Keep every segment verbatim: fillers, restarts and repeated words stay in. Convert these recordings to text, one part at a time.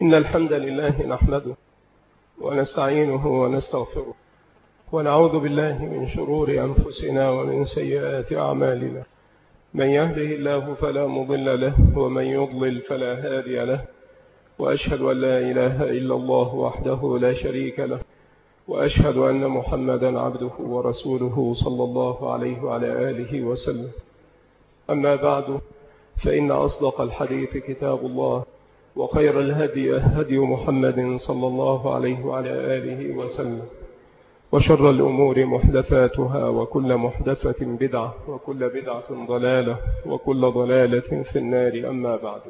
إن الحمد لله نحمده ونستعينه ونستغفره ونعوذ بالله من شرور أنفسنا ومن سيئات أعمالنا. من يهده الله فلا مضل له ومن يضلل فلا هادي له، وأشهد أن لا إله إلا الله وحده لا شريك له، وأشهد أن محمدا عبده ورسوله صلى الله عليه وعلى آله وسلم. أما بعد، فإن أصدق الحديث كتاب الله، وخير الهدي هدي محمد صلى الله عليه وعلى آله وسلم، وشر الأمور محدثاتها، وكل محدثة بدعة، وكل بدعة ضلالة، وكل ضلالة في النار. أما بعد،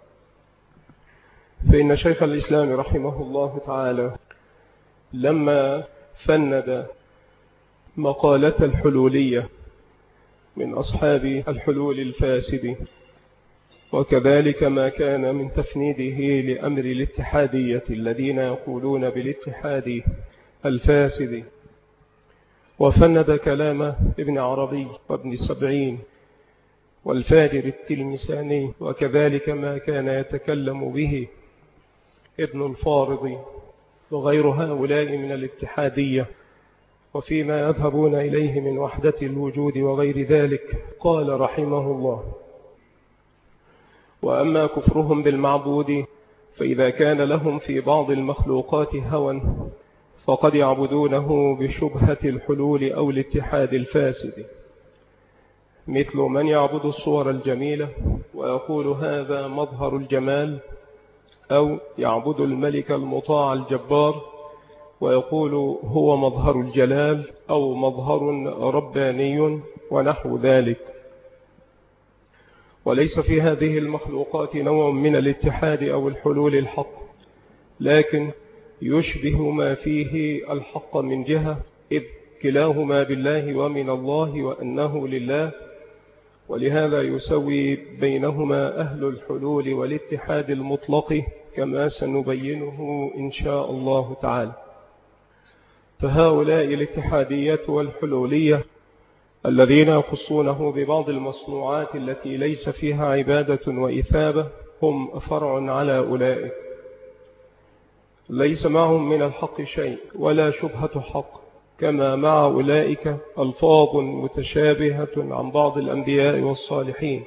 فإن شيخ الإسلام رحمه الله تعالى لما فند مقالة الحلولية من أصحاب الحلول الفاسد، وكذلك ما كان من تفنيده لأمر الاتحادية الذين يقولون بالاتحاد الفاسد، وفند كلام ابن عربي وابن السبعين والفاجر التلمساني، وكذلك ما كان يتكلم به ابن الفارض وغير هؤلاء من الاتحادية، وفيما يذهبون إليه من وحدة الوجود وغير ذلك. قال رحمه الله: وأما كفرهم بالمعبود فإذا كان لهم في بعض المخلوقات هوى فقد يعبدونه بشبهة الحلول أو الاتحاد الفاسد، مثل من يعبد الصور الجميلة ويقول هذا مظهر الجمال، أو يعبد الملك المطاع الجبار ويقول هو مظهر الجلال أو مظهر رباني ونحو ذلك. وليس في هذه المخلوقات نوع من الاتحاد أو الحلول الحق، لكن يشبه ما فيه الحق من جهة، إذ كلاهما بالله ومن الله وأنه لله، ولهذا يسوي بينهما أهل الحلول والاتحاد المطلق كما سنبينه إن شاء الله تعالى. فهؤلاء الاتحادية والحلولية الذين يخصونه ببعض المصنوعات التي ليس فيها عبادة وإثابة هم فرع على أولئك، ليس معهم من الحق شيء ولا شبهة حق، كما مع أولئك ألفاظ متشابهة عن بعض الأنبياء والصالحين.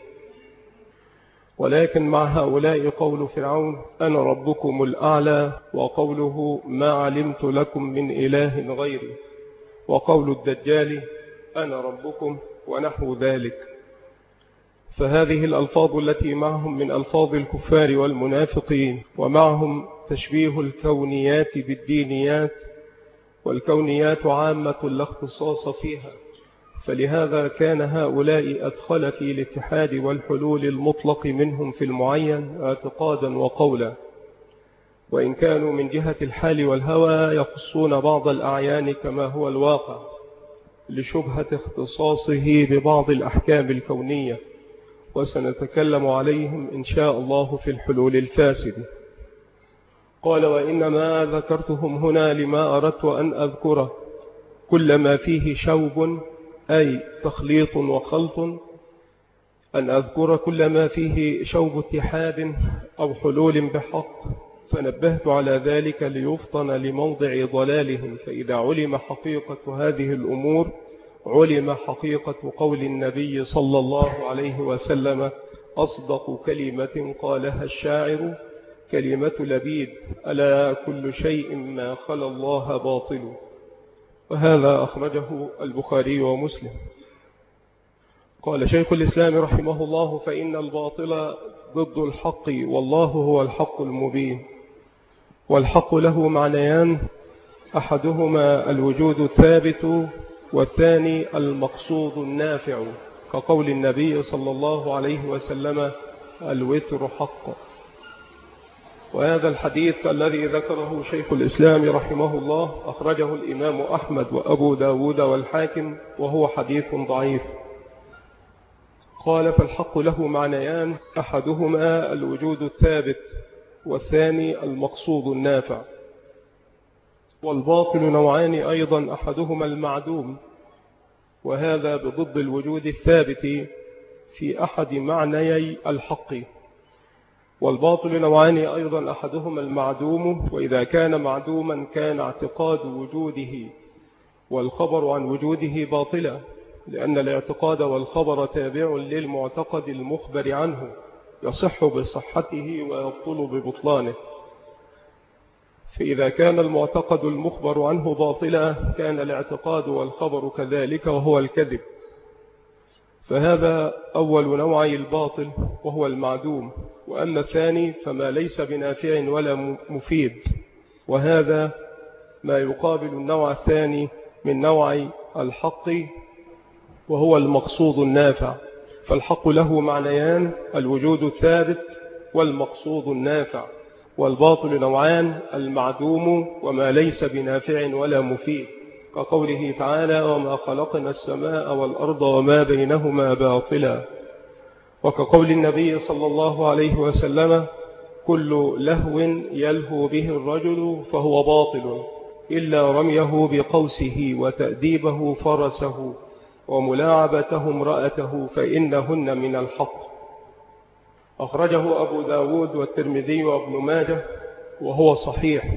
ولكن مع هؤلاء قول فرعون أنا ربكم الأعلى، وقوله ما علمت لكم من إله غيري، وقول الدجال أنا ربكم ونحو ذلك. فهذه الألفاظ التي معهم من ألفاظ الكفار والمنافقين، ومعهم تشبيه الكونيات بالدينيات، والكونيات عامة لا اختصاص فيها، فلهذا كان هؤلاء أدخل في الاتحاد والحلول المطلق منهم في المعين اعتقادا وقولا، وإن كانوا من جهة الحال والهوى يخصون بعض الأعيان كما هو الواقع لشبهة اختصاصه ببعض الأحكام الكونية، وسنتكلم عليهم إن شاء الله في الحلول الفاسد. قال: وإنما ذكرتهم هنا لما أردت أن أذكره كل ما فيه شوب، أي تخليط وخلط، أن أذكر كل ما فيه شوب اتحاد أو حلول بحق، فنبهت على ذلك ليفطن لموضع ضلالهم. فإذا علم حقيقة هذه الأمور علم حقيقة قول النبي صلى الله عليه وسلم: أصدق كلمة قالها الشاعر كلمة لبيد، ألا كل شيء ما خلا الله باطل. وهذا أخرجه البخاري ومسلم. قال شيخ الإسلام رحمه الله: فإن الباطل ضد الحق، والله هو الحق المبين. والحق له معنيان: أحدهما الوجود الثابت، والثاني المقصود النافع، كقول النبي صلى الله عليه وسلم: الوتر حق. وهذا الحديث الذي ذكره شيخ الإسلام رحمه الله أخرجه الإمام أحمد وأبو داود والحاكم، وهو حديث ضعيف. قال: فالحق له معنيان: أحدهما الوجود الثابت، والثاني المقصود النافع. والباطل نوعان أيضا: أحدهما المعدوم، وهذا بضد الوجود الثابت في أحد معنيي الحق، والباطل نوعان أيضا، أحدهما المعدوم، وإذا كان معدوما كان اعتقاد وجوده والخبر عن وجوده باطلا، لأن الاعتقاد والخبر تابع للمعتقد المخبر عنه، يصح بصحته ويبطل ببطلانه. فإذا كان المعتقد المخبر عنه باطلا كان الاعتقاد والخبر كذلك، وهو الكذب. فهذا أول نوعي الباطل وهو المعدوم. وأما الثاني فما ليس بنافع ولا مفيد، وهذا ما يقابل النوع الثاني من نوع الحق وهو المقصود النافع. فالحق له معنيان: الوجود الثابت والمقصود النافع. والباطل نوعان: المعدوم وما ليس بنافع ولا مفيد، كقوله تعالى: وما خلقنا السماء والأرض وما بينهما باطلا. وكقول النبي صلى الله عليه وسلم: كل لهو يلهو به الرجل فهو باطل إلا رميه بقوسه وتأديبه فرسه وملاعبته امرأته فإنهن من الحق. أخرجه أبو داود والترمذي وابن ماجه وهو صحيح.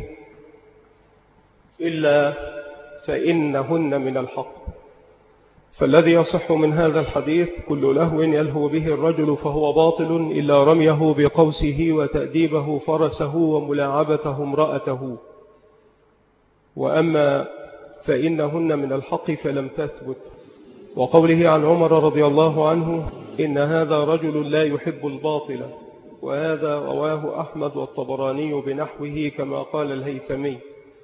إلا فإنهن من الحق. فالذي يصح من هذا الحديث: كل لهو يلهو به الرجل فهو باطل إلا رميه بقوسه وتأديبه فرسه وملاعبته امرأته. وأما فإنهن من الحق فلم تثبت. وقوله عن عمر رضي الله عنه: إن هذا رجل لا يحب الباطل. وهذا رواه أحمد والطبراني بنحوه كما قال الهيثمي.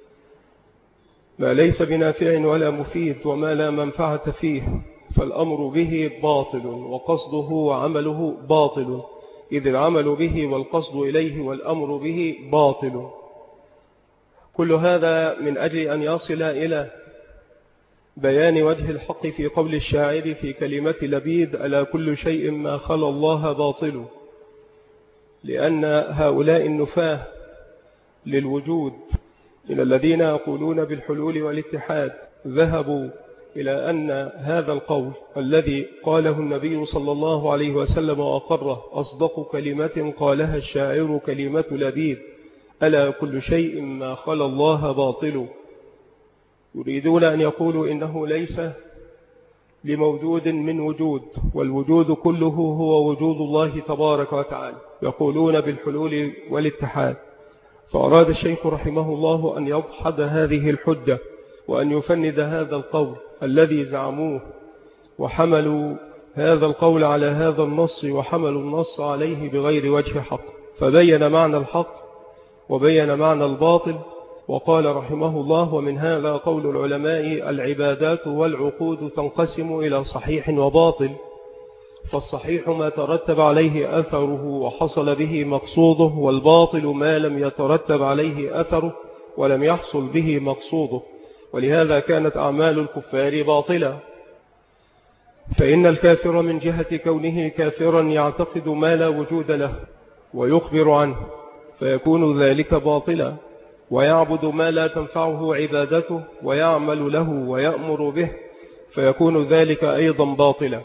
ما ليس بنافع ولا مفيد وما لا منفعة فيه فالأمر به باطل، وقصده وعمله باطل، إذ العمل به والقصد إليه والأمر به باطل. كل هذا من أجل أن يصل إلى بيان وجه الحق في قول الشاعر في كلمة لبيد: ألا كل شيء ما خلا الله باطل. لأن هؤلاء النفاه للوجود من الذين يقولون بالحلول والاتحاد ذهبوا إلى أن هذا القول الذي قاله النبي صلى الله عليه وسلم وأقره أصدق كلمة قالها الشاعر كلمة لبيد: ألا كل شيء ما خلا الله باطل. يريدون أن يقولوا إنه ليس لموجود من وجود، والوجود كله هو وجود الله تبارك وتعالى. يقولون بالحلول والاتحاد. فأراد الشيخ رحمه الله أن يضحد هذه الحجة وأن يفند هذا القول الذي زعموه، وحملوا هذا القول على هذا النص وحملوا النص عليه بغير وجه حق. فبين معنى الحق وبين معنى الباطل. وقال رحمه الله: ومن هذا قول العلماء: العبادات والعقود تنقسم إلى صحيح وباطل. فالصحيح ما ترتب عليه أثره وحصل به مقصوده، والباطل ما لم يترتب عليه أثره ولم يحصل به مقصوده. ولهذا كانت أعمال الكفار باطلة. فإن الكافر من جهة كونه كافرا يعتقد ما لا وجود له ويخبر عنه فيكون ذلك باطلا، ويعبد ما لا تنفعه عبادته ويعمل له ويأمر به فيكون ذلك أيضا باطلا.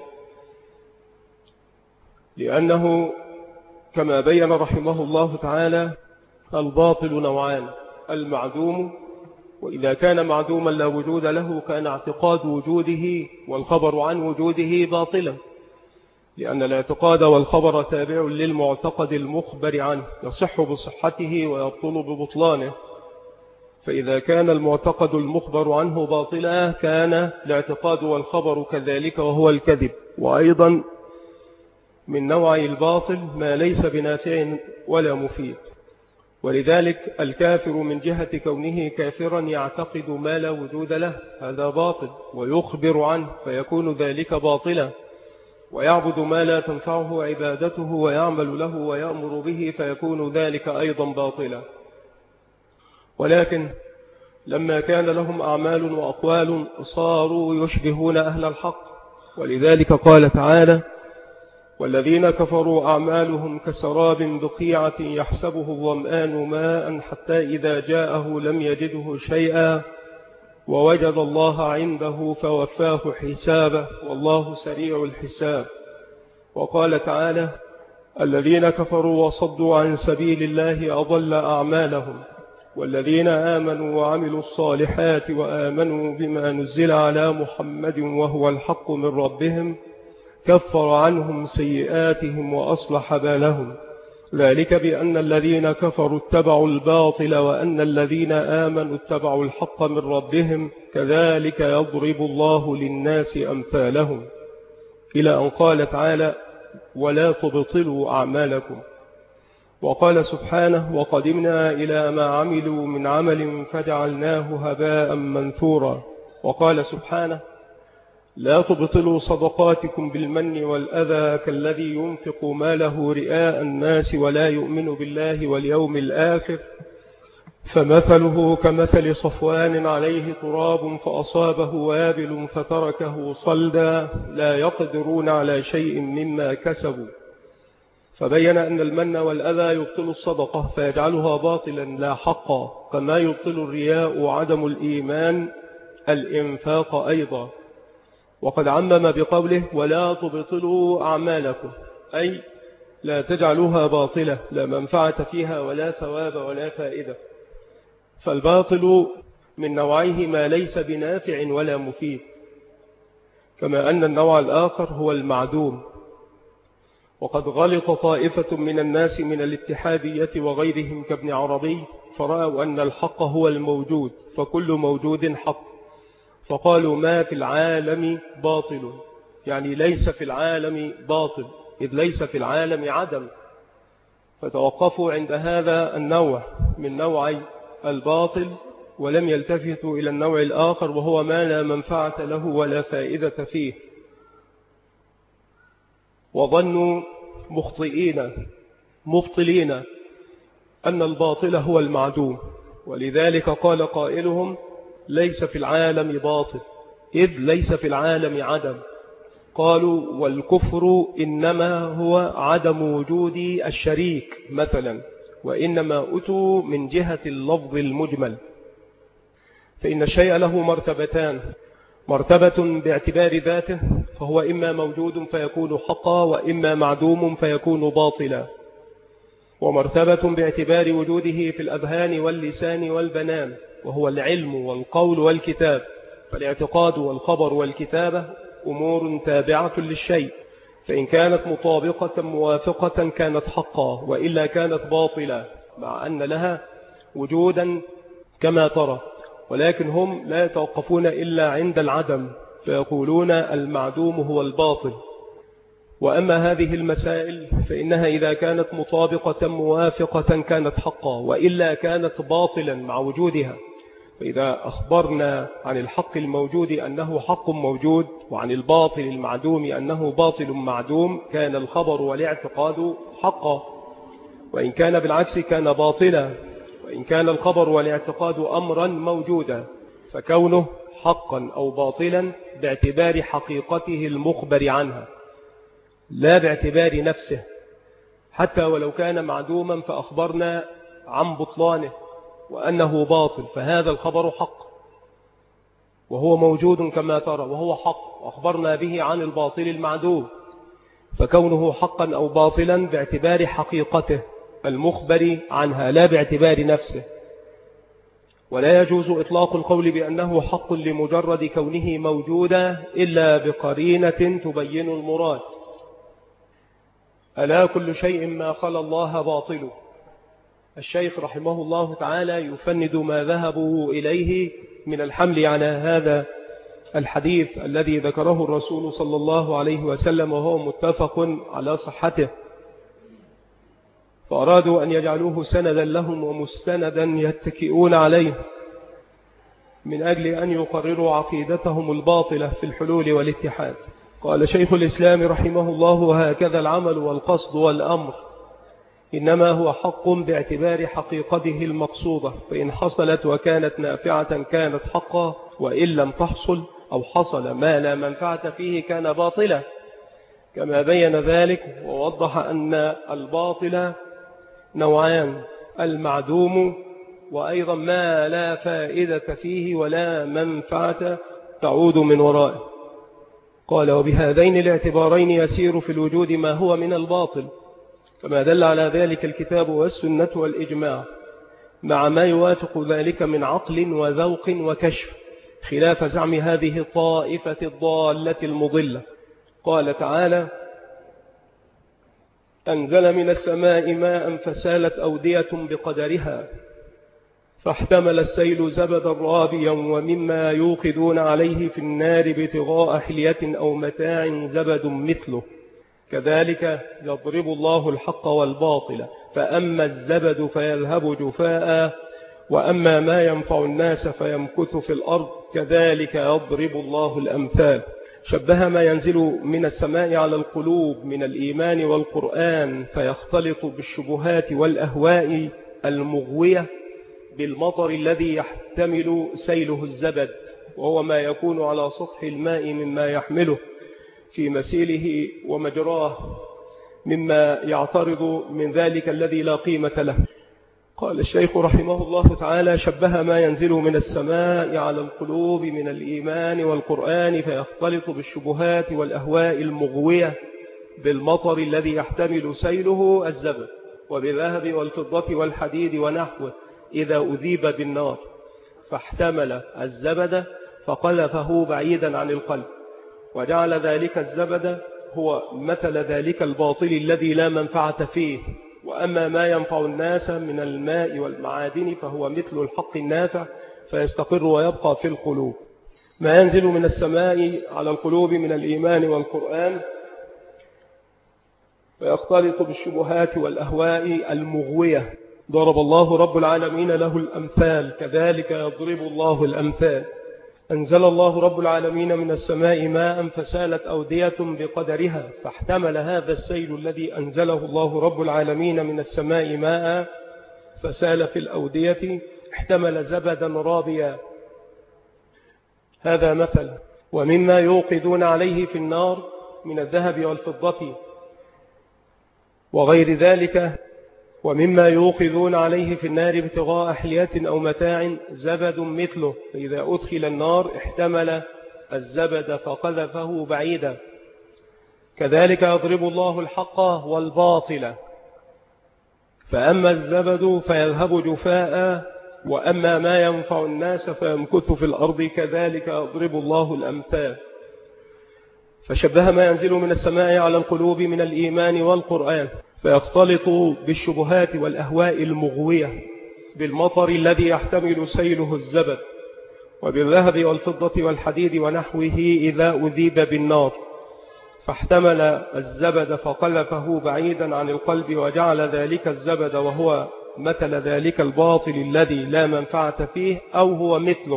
لأنه كما بين رحمه الله تعالى الباطل نوعان: المعدوم، وإذا كان معدوما لا وجود له كان اعتقاد وجوده والخبر عن وجوده باطلا، لأن الاعتقاد والخبر تابع للمعتقد المخبر عنه، يصح بصحته ويبطل ببطلانه. فإذا كان المعتقد المخبر عنه باطلا كان الاعتقاد والخبر كذلك، وهو الكذب. وأيضا من نوع الباطل ما ليس بنافع ولا مفيد. ولذلك الكافر من جهة كونه كافرا يعتقد ما لا وجود له، هذا باطل، ويخبر عنه فيكون ذلك باطلا، ويعبد ما لا تنفعه عبادته ويعمل له ويأمر به فيكون ذلك أيضا باطلا. ولكن لما كان لهم أعمال وأقوال صاروا يشبهون أهل الحق. ولذلك قال تعالى: والذين كفروا أعمالهم كسراب بقيعة يحسبه الظمآن ماء حتى إذا جاءه لم يجده شيئا ووجد الله عنده فوفاه حسابه والله سريع الحساب. وقال تعالى: الذين كفروا وصدوا عن سبيل الله أضل أعمالهم. والذين آمنوا وعملوا الصالحات وآمنوا بما نزل على محمد وهو الحق من ربهم كفر عنهم سيئاتهم وأصلح بالهم. ذلك بأن الذين كفروا اتبعوا الباطل وأن الذين آمنوا اتبعوا الحق من ربهم كذلك يضرب الله للناس أمثالهم، إلى أن قال تعالى: ولا تبطلوا أعمالكم. وقال سبحانه: وقدمنا إلى ما عملوا من عمل فجعلناه هباء منثورا. وقال سبحانه: لا تبطلوا صدقاتكم بالمن والأذى كالذي ينفق ماله رئاء الناس ولا يؤمن بالله واليوم الآخر فمثله كمثل صفوان عليه تراب فأصابه وابل فتركه صلدا لا يقدرون على شيء مما كسبوا. فبين أن المن والأذى يبطل الصدقة فيجعلها باطلا لا حقا، كما يبطل الرياء وعدم الإيمان الإنفاق أيضا. وقد عمم بقوله: ولا تبطلوا أعمالكم، أي لا تجعلوها باطلة لا منفعة فيها ولا ثواب ولا فائدة. فالباطل من نوعيه ما ليس بنافع ولا مفيد، كما أن النوع الآخر هو المعدوم. وقد غلط طائفة من الناس من الاتحادية وغيرهم كابن عربي فرأوا أن الحق هو الموجود فكل موجود حق، فقالوا ما في العالم باطل، يعني ليس في العالم باطل، إذ ليس في العالم عدم. فتوقفوا عند هذا النوع من نوعي الباطل ولم يلتفتوا إلى النوع الآخر وهو ما لا منفعة له ولا فائدة فيه، وظنوا مخطئين مبطلين أن الباطل هو المعدوم. ولذلك قال قائلهم: ليس في العالم باطل، إذ ليس في العالم عدم. قالوا: والكفر إنما هو عدم وجود الشريك مثلا، وإنما أتوا من جهة اللفظ المجمل. فإن الشيء له مرتبتان: مرتبة باعتبار ذاته فهو إما موجود فيكون حقا، وإما معدوم فيكون باطلا. ومرتبة باعتبار وجوده في الأذهان واللسان والبنان وهو العلم والقول والكتاب. فالاعتقاد والخبر والكتابة أمور تابعة للشيء، فإن كانت مطابقة موافقة كانت حقا، وإلا كانت باطلة، مع أن لها وجودا كما ترى. ولكن هم لا يتوقفون إلا عند العدم فيقولون المعدوم هو الباطل. وأما هذه المسائل فإنها إذا كانت مطابقة موافقة كانت حقا، وإلا كانت باطلا مع وجودها. فإذا أخبرنا عن الحق الموجود أنه حق موجود وعن الباطل المعدوم أنه باطل معدوم كان الخبر والاعتقاد حقا، وإن كان بالعكس كان باطلا. وإن كان الخبر والاعتقاد أمرا موجودا فكونه حقا أو باطلا باعتبار حقيقته المخبر عنها لا باعتبار نفسه، حتى ولو كان معدوما فأخبرنا عن بطلانه وأنه باطل فهذا الخبر حق وهو موجود كما ترى وهو حق، أخبرنا به عن الباطل المعدوم، فكونه حقا أو باطلا باعتبار حقيقته المخبر عنها لا باعتبار نفسه. ولا يجوز إطلاق القول بأنه حق لمجرد كونه موجودا إلا بقرينة تبين المراد. ألا كل شيء ما خلا الله باطل. الشيخ رحمه الله تعالى يفند ما ذهبوا إليه من الحمل على هذا الحديث الذي ذكره الرسول صلى الله عليه وسلم وهو متفق على صحته، فأرادوا أن يجعلوه سندا لهم ومستندا يتكئون عليه من أجل أن يقرروا عقيدتهم الباطلة في الحلول والاتحاد. قال شيخ الإسلام رحمه الله: هكذا العمل والقصد والأمر إنما هو حق باعتبار حقيقته المقصودة، فإن حصلت وكانت نافعة كانت حقا، وإن لم تحصل أو حصل ما لا منفعة فيه كان باطلا، كما بين ذلك ووضح أن الباطل نوعان: المعدوم وأيضا ما لا فائدة فيه ولا منفعة تعود من ورائه. قال: وبهذين الاعتبارين يسير في الوجود ما هو من الباطل، كما دل على ذلك الكتاب والسنة والإجماع، مع ما يوافق ذلك من عقل وذوق وكشف، خلاف زعم هذه الطائفة الضالة المضلة. قال تعالى: أنزل من السماء ماء فسالت أودية بقدرها فاحتمل السيل زبدا رابيا ومما يوقدون عليه في النار ابتغاء حلية أو متاع زبد مثله كذلك يضرب الله الحق والباطل فأما الزبد فيذهب جفاء وأما ما ينفع الناس فيمكث في الأرض كذلك يضرب الله الأمثال. شبه ما ينزل من السماء على القلوب من الإيمان والقرآن فيختلط بالشبهات والأهواء المغوية بالمطر الذي يحتمل سيله الزبد، وهو ما يكون على سطح الماء مما يحمله في مسيله ومجراه مما يعترض من ذلك الذي لا قيمة له. قال الشيخ رحمه الله تعالى: شبه ما ينزل من السماء على القلوب من الإيمان والقرآن فيختلط بالشبهات والأهواء المغوية بالمطر الذي يحتمل سيله الزبد وبالذهب والفضة والحديد ونحوه إذا أذيب بالنار، فاحتمل الزبد فقذفه بعيدا عن القلب وجعل ذلك الزبد هو مثل ذلك الباطل الذي لا منفعة فيه. وأما ما ينفع الناس من الماء والمعادن فهو مثل الحق النافع فيستقر ويبقى في القلوب. ما ينزل من السماء على القلوب من الإيمان والقرآن فيختلط بالشبهات والأهواء المغوية ضرب الله رب العالمين له الأمثال كذلك يضرب الله الأمثال. أنزل الله رب العالمين من السماء ماء فسالت أودية بقدرها فاحتمل هذا السيل الذي أنزله الله رب العالمين من السماء ماء فسال في الأودية احتمل زبدا رابيا. هذا مثل. ومما يوقدون عليه في النار من الذهب والفضة وغير ذلك ومما يوقدون عليه في النار ابتغاء حلية أو متاع زبد مثله فإذا أدخل النار احتمل الزبد فقذفه بعيدا كذلك يضرب الله الحق والباطل فأما الزبد فيذهب جفاء وأما ما ينفع الناس فيمكث في الأرض كذلك يضرب الله الأمثال. فشبه ما ينزل من السماء على القلوب من الإيمان والقرآن فيختلط بالشبهات والأهواء المغوية بالمطر الذي يحتمل سيله الزبد وبالذهب والفضة والحديد ونحوه إذا أذيب بالنار فاحتمل الزبد فقذفه بعيدا عن القلب وجعل ذلك الزبد وهو مثل ذلك الباطل الذي لا منفعة فيه أو هو مثله.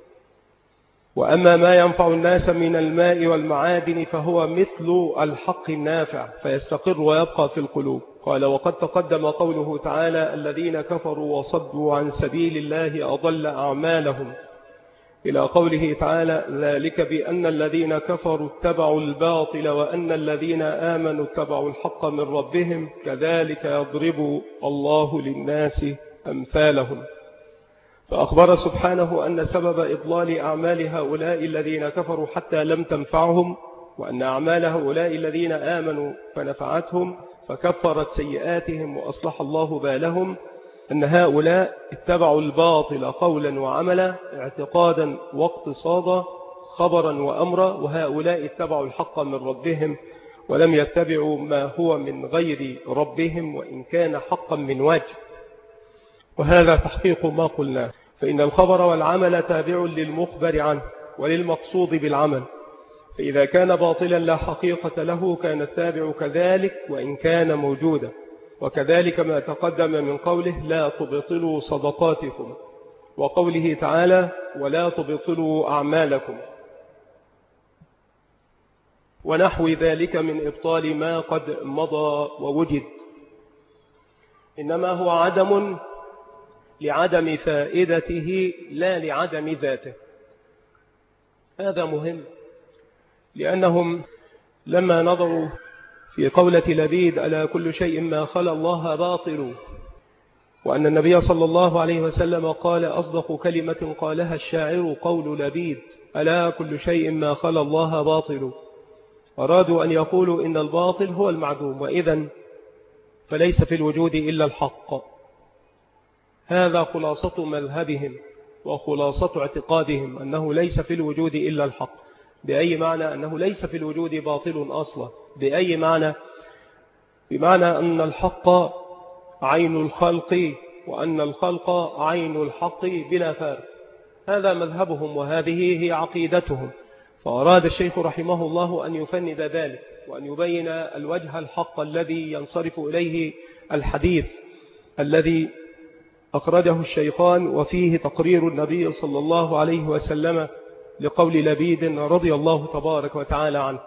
وأما ما ينفع الناس من الماء والمعادن فهو مثل الحق النافع فيستقر ويبقى في القلوب. قال: وقد تقدم قوله تعالى: الذين كفروا وصدوا عن سبيل الله أضل أعمالهم، إلى قوله تعالى: ذلك بأن الذين كفروا اتبعوا الباطل وأن الذين آمنوا اتبعوا الحق من ربهم كذلك يضرب الله للناس أمثالهم. فأخبر سبحانه أن سبب إضلال أعمال هؤلاء الذين كفروا حتى لم تنفعهم وأن أعمال هؤلاء الذين آمنوا فنفعتهم فكفرت سيئاتهم وأصلح الله بالهم أن هؤلاء اتبعوا الباطل قولا وعملا اعتقادا واقتصادا خبرا وأمرا وهؤلاء اتبعوا الحق من ربهم ولم يتبعوا ما هو من غير ربهم وإن كان حقا من وجه. وهذا تحقيق ما قلناه، فإن الخبر والعمل تابع للمخبر عنه وللمقصود بالعمل، فإذا كان باطلا لا حقيقة له كان التابع كذلك وإن كان موجودا. وكذلك ما تقدم من قوله: لا تبطلوا صدقاتكم، وقوله تعالى: ولا تبطلوا أعمالكم، ونحو ذلك من إبطال ما قد مضى ووجد، إنما هو عدم لعدم فائدته لا لعدم ذاته. هذا مهم، لأنهم لما نظروا في قولة لبيد: ألا كل شيء ما خلا الله باطل، وأن النبي صلى الله عليه وسلم قال: أصدق كلمة قالها الشاعر قول لبيد ألا كل شيء ما خلا الله باطل، أرادوا أن يقولوا إن الباطل هو المعدوم، وإذن فليس في الوجود إلا الحق. هذا خلاصة مذهبهم وخلاصة اعتقادهم، أنه ليس في الوجود إلا الحق. بأي معنى؟ أنه ليس في الوجود باطل أصلا. بأي معنى؟ بمعنى أن الحق عين الخلق، وأن الخلق عين الحق بلا فارق. هذا مذهبهم وهذه هي عقيدتهم. فأراد الشيخ رحمه الله أن يفند ذلك وأن يبين الوجه الحق الذي ينصرف إليه الحديث الذي أخرجه الشيخان، وفيه تقرير النبي صلى الله عليه وسلم لقول لبيد رضي الله تبارك وتعالى عنه.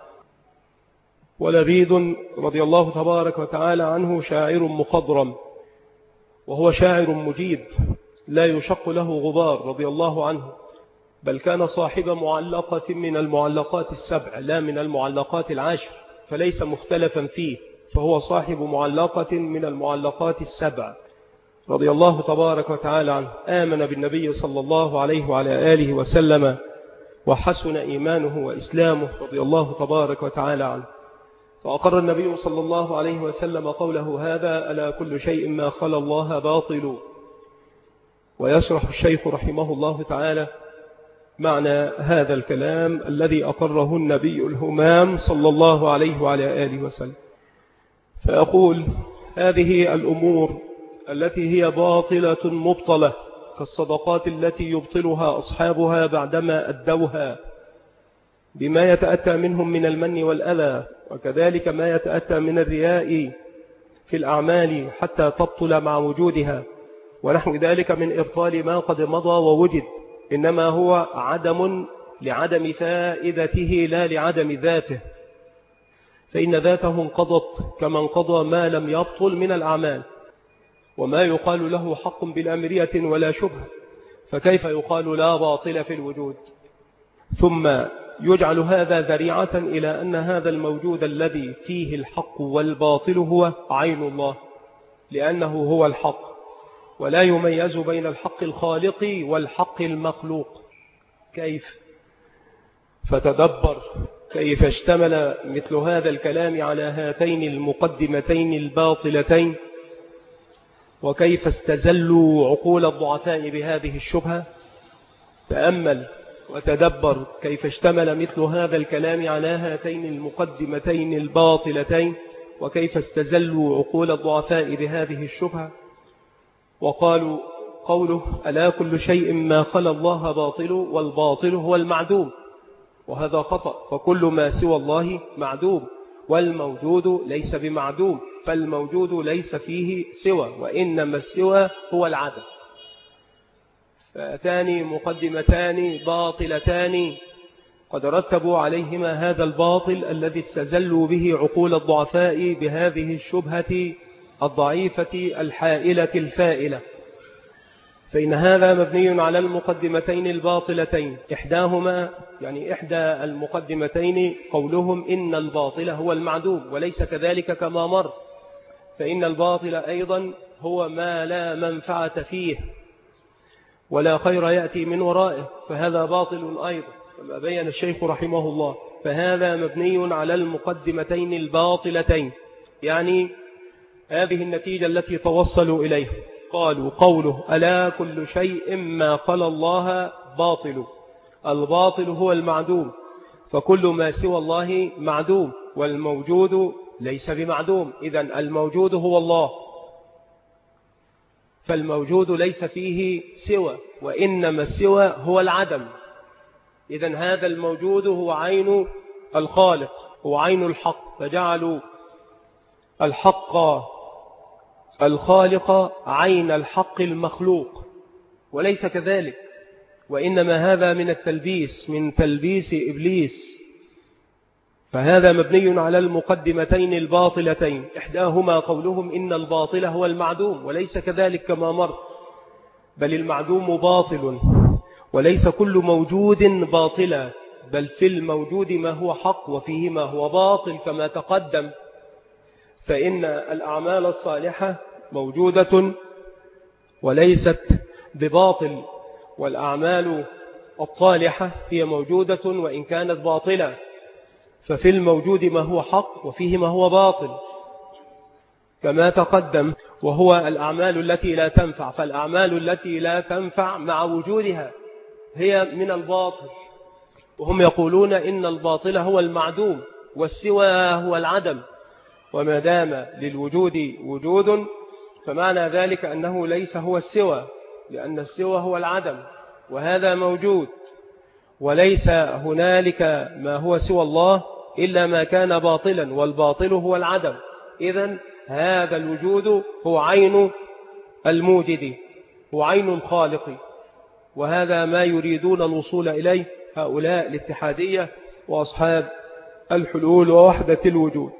ولبيد رضي الله تبارك وتعالى عنه شاعر مخضرم، وهو شاعر مجيد لا يشق له غبار رضي الله عنه، بل كان صاحب معلقة من المعلقات السبع لا من المعلقات العشر، فليس مختلفا فيه، فهو صاحب معلقة من المعلقات السبع رضي الله تبارك وتعالى عنه. آمن بالنبي صلى الله عليه وعلى آله وسلم وحسن إيمانه وإسلامه رضي الله تبارك وتعالى عنه. فأقر النبي صلى الله عليه وسلم قوله هذا: ألا كل شيء ما خلا الله باطل. ويشرح الشيخ رحمه الله تعالى معنى هذا الكلام الذي أقره النبي الهمام صلى الله عليه وعلى آله وسلم، فيقول: هذه الأمور التي هي باطلة مبطلة كالصدقات التي يبطلها أصحابها بعدما أدوها بما يتأتى منهم من المن والأذى، وكذلك ما يتأتى من الرياء في الأعمال حتى تبطل مع وجودها، ونحو ذلك من إبطال ما قد مضى ووجد، إنما هو عدم لعدم فائدته لا لعدم ذاته، فإن ذاته انقضت كما انقضى ما لم يبطل من الأعمال. وما يقال له حق بلا مرية ولا شبهة، فكيف يقال لا باطل في الوجود؟ ثم يجعل هذا ذريعة إلى أن هذا الموجود الذي فيه الحق والباطل هو عين الله، لأنه هو الحق، ولا يميز بين الحق الخالق والحق المخلوق. كيف؟ فتدبر كيف اشتمل مثل هذا الكلام على هاتين المقدمتين الباطلتين، وكيف استزلوا عقول الضعفاء بهذه الشبهة. تأمل وتدبر كيف اشتمل مثل هذا الكلام على هاتين المقدمتين الباطلتين، وكيف استزلوا عقول الضعفاء بهذه الشبهة. وقالوا قوله: ألا كل شيء ما خلا الله باطل، والباطل هو المعدوم، وهذا خطأ، فكل ما سوى الله معدوم، والموجود ليس بمعدوم، فالموجود ليس فيه سوى، وإنما السوى هو العدم. فأتان مقدمتان باطلتان قد رتبوا عليهما هذا الباطل الذي استزلوا به عقول الضعفاء بهذه الشبهة الضعيفة الحائلة الفائلة. فإن هذا مبني على المقدمتين الباطلتين، إحداهما يعني إحدى المقدمتين قولهم إن الباطل هو المعدوم، وليس كذلك كما مر، فإن الباطل أيضا هو ما لا منفعة فيه ولا خير يأتي من ورائه، فهذا باطل أيضا كما بين الشيخ رحمه الله. فهذا مبني على المقدمتين الباطلتين، يعني هذه النتيجة التي توصلوا إليها. قالوا قوله: ألا كل شيء ما خلا الله باطل، الباطل هو المعدوم، فكل ما سوى الله معدوم، والموجود ليس بمعدوم، إذن الموجود هو الله، فالموجود ليس فيه سوى، وإنما السوى هو العدم. إذن هذا الموجود هو عين الخالق، هو عين الحق، فجعلوا الحق الخالق عين الحق المخلوق، وليس كذلك، وإنما هذا من التلبيس، من تلبيس إبليس. فهذا مبني على المقدمتين الباطلتين، إحداهما قولهم إن الباطل هو المعدوم، وليس كذلك كما مر، بل المعدوم باطل، وليس كل موجود باطلا، بل في الموجود ما هو حق وفيه ما هو باطل كما تقدم. فإن الأعمال الصالحة موجودة وليست بباطل، والأعمال الطالحة هي موجودة وإن كانت باطلة، ففي الموجود ما هو حق وفيه ما هو باطل. كما تقدم، وهو الأعمال التي لا تنفع. فالأعمال التي لا تنفع مع وجودها هي من الباطل، وهم يقولون إن الباطل هو المعدوم والسوى هو العدم. وما دام للوجود وجود فمعنى ذلك أنه ليس هو السوى، لأن السوى هو العدم وهذا موجود، وليس هنالك ما هو سوى الله إلا ما كان باطلا، والباطل هو العدم. إذن هذا الوجود هو عين الموجد، هو عين الخالق، وهذا ما يريدون الوصول إليه هؤلاء الاتحادية وأصحاب الحلول ووحدة الوجود.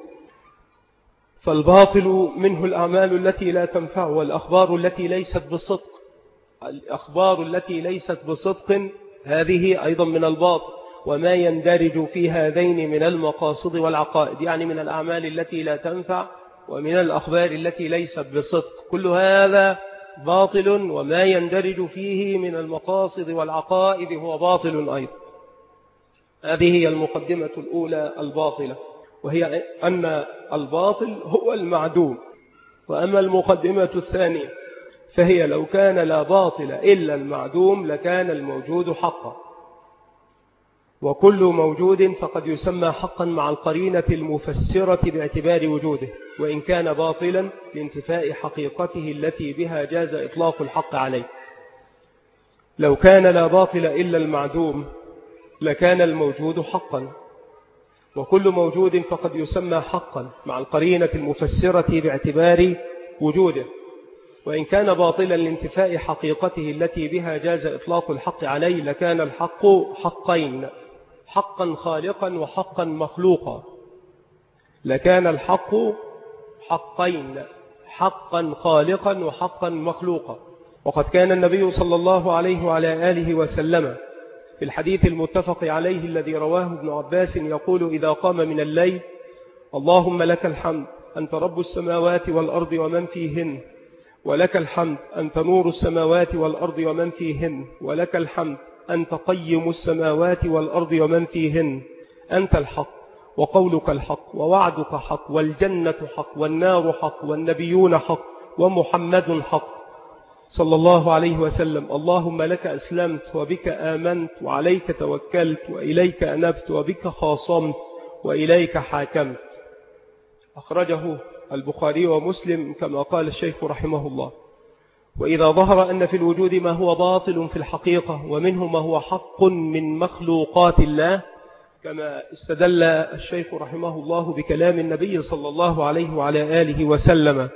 فالباطل منه الأعمال التي لا تنفع، والأخبار التي ليست بصدق. الأخبار التي ليست بصدق هذه أيضا من الباطل، وما يندرج في هذين من المقاصد والعقائد، يعني من الأعمال التي لا تنفع ومن الأخبار التي ليست بصدق، كل هذا باطل، وما يندرج فيه من المقاصد والعقائد هو باطل أيضا. هذه هي المقدمة الأولى الباطلة، وهي أن الباطل هو المعدوم. وأما المقدمة الثانية فهي لو كان لا باطل إلا المعدوم لكان الموجود حقا، وكل موجود فقد يسمى حقا مع القرينة المفسرة باعتبار وجوده، وإن كان باطلا لانتفاء حقيقته التي بها جاز إطلاق الحق عليه. لو كان لا باطل إلا المعدوم لكان الموجود حقا، وكل موجود فقد يسمى حقا مع القرينة المفسرة باعتبار وجوده، وإن كان باطلا لانتفاء حقيقته التي بها جاز إطلاق الحق عليه لكان الحق حقين، حقا خالقا وحقا مخلوقا. لكان الحق حقين، حقا خالقا وحقا مخلوقا. وقد كان النبي صلى الله عليه وعلى آله وسلم في الحديث المتفق عليه الذي رواه ابن عباس يقول: إذا قام من الليل: اللهم لك الحمد أنت رب السماوات والأرض ومن فيهن، ولك الحمد أنت نور السماوات والأرض ومن فيهن، ولك الحمد أنت قيم السماوات والأرض ومن فيهن، أنت الحق وقولك الحق ووعدك حق والجنة حق والنار حق والنبيون حق ومحمد حق صلى الله عليه وسلم. اللهم لك أسلمت وبك آمنت وعليك توكلت وإليك أنبت وبك خاصمت وإليك حاكمت. أخرجه البخاري ومسلم كما قال الشيخ رحمه الله. وإذا ظهر أن في الوجود ما هو باطل في الحقيقة ومنه ما هو حق من مخلوقات الله، كما استدل الشيخ رحمه الله بكلام النبي صلى الله عليه وعلى آله وسلم: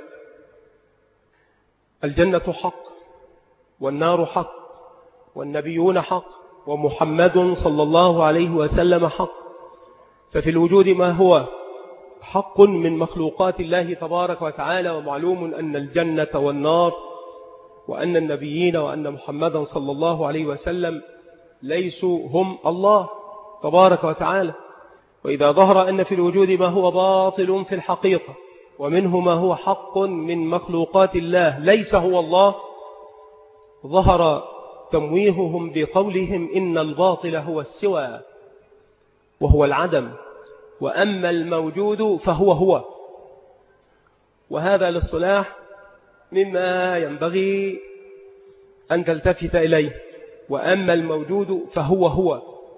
الجنة حق والنار حق والنبيون حق ومحمد صلى الله عليه وسلم حق. ففي الوجود ما هو حق من مخلوقات الله تبارك وتعالى، ومعلوم أن الجنة والنار وأن النبيين وأن محمدا صلى الله عليه وسلم ليسوا هم الله تبارك وتعالى. وإذا ظهر أن في الوجود ما هو باطل في الحقيقة ومنه ما هو حق من مخلوقات الله ليس هو الله، ظهر تمويههم بقولهم إن الباطل هو السوى وهو العدم، وأما الموجود فهو هو. وهذا الاصطلاح مما ينبغي أن تلتفت إليه، وأما الموجود فهو هو.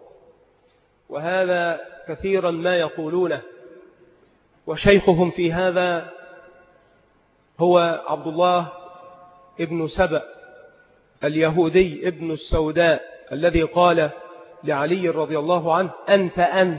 وهذا كثيرا ما يقولونه، وشيخهم في هذا هو عبد الله ابن سبأ اليهودي ابن السوداء الذي قال لعلي رضي الله عنه: أنت أنت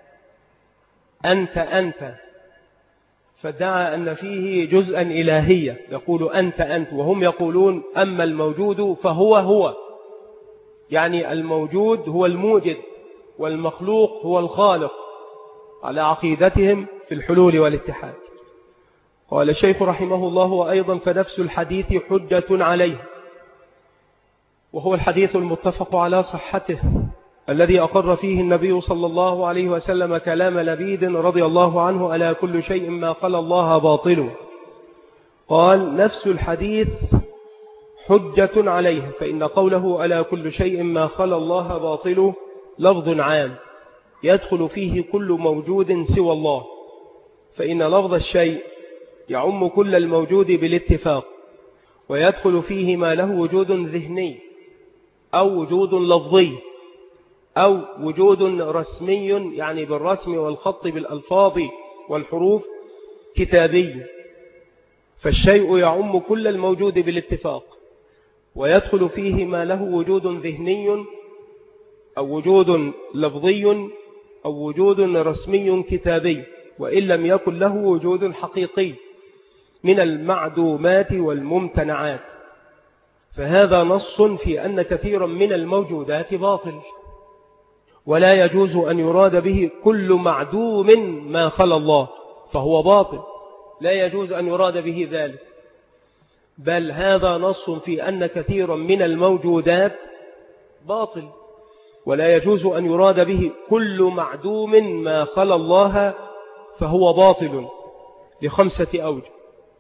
أنت أنت، فادعى أن فيه جزءا إلهية، يقول أنت أنت، وهم يقولون أما الموجود فهو هو، يعني الموجود هو الموجد والمخلوق هو الخالق، على عقيدتهم في الحلول والاتحاد. قال الشيخ رحمه الله: وأيضا فنفس الحديث حجة عليه، وهو الحديث المتفق على صحته الذي أقر فيه النبي صلى الله عليه وسلم كلام لبيد رضي الله عنه: ألا كل شيء ما خلا الله باطل. قال: نفس الحديث حجة عليه، فإن قوله ألا كل شيء ما خلا الله باطل لفظ عام يدخل فيه كل موجود سوى الله، فإن لفظ الشيء يعم كل الموجود بالاتفاق، ويدخل فيه ما له وجود ذهني أو وجود لفظي أو وجود رسمي، يعني بالرسم والخط بالألفاظ والحروف، كتابي. فالشيء يعم كل الموجود بالاتفاق، ويدخل فيه ما له وجود ذهني أو وجود لفظي أو وجود رسمي كتابي، وإن لم يكن له وجود حقيقي من المعدومات والممتنعات. فهذا نص في أن كثيرا من الموجودات باطل، ولا يجوز أن يراد به كل معدوم ما خلا الله فهو باطل، لا يجوز أن يراد به ذلك، بل هذا نص في أن كثيرا من الموجودات باطل، ولا يجوز أن يراد به كل معدوم ما خلا الله فهو باطل، لخمسة أوجه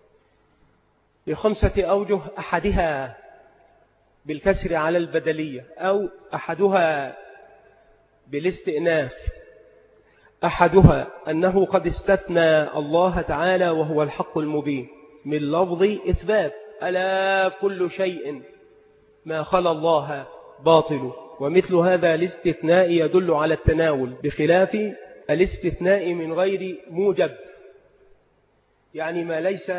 لخمسة أوجه أحدها بالكسر على البدلية، أو أحدها بالاستئناف. أحدها أنه قد استثنى الله تعالى وهو الحق المبين من لفظ إثبات: ألا كل شيء ما خلا الله باطل. ومثل هذا الاستثناء يدل على التناول، بخلاف الاستثناء من غير موجب، يعني ما ليس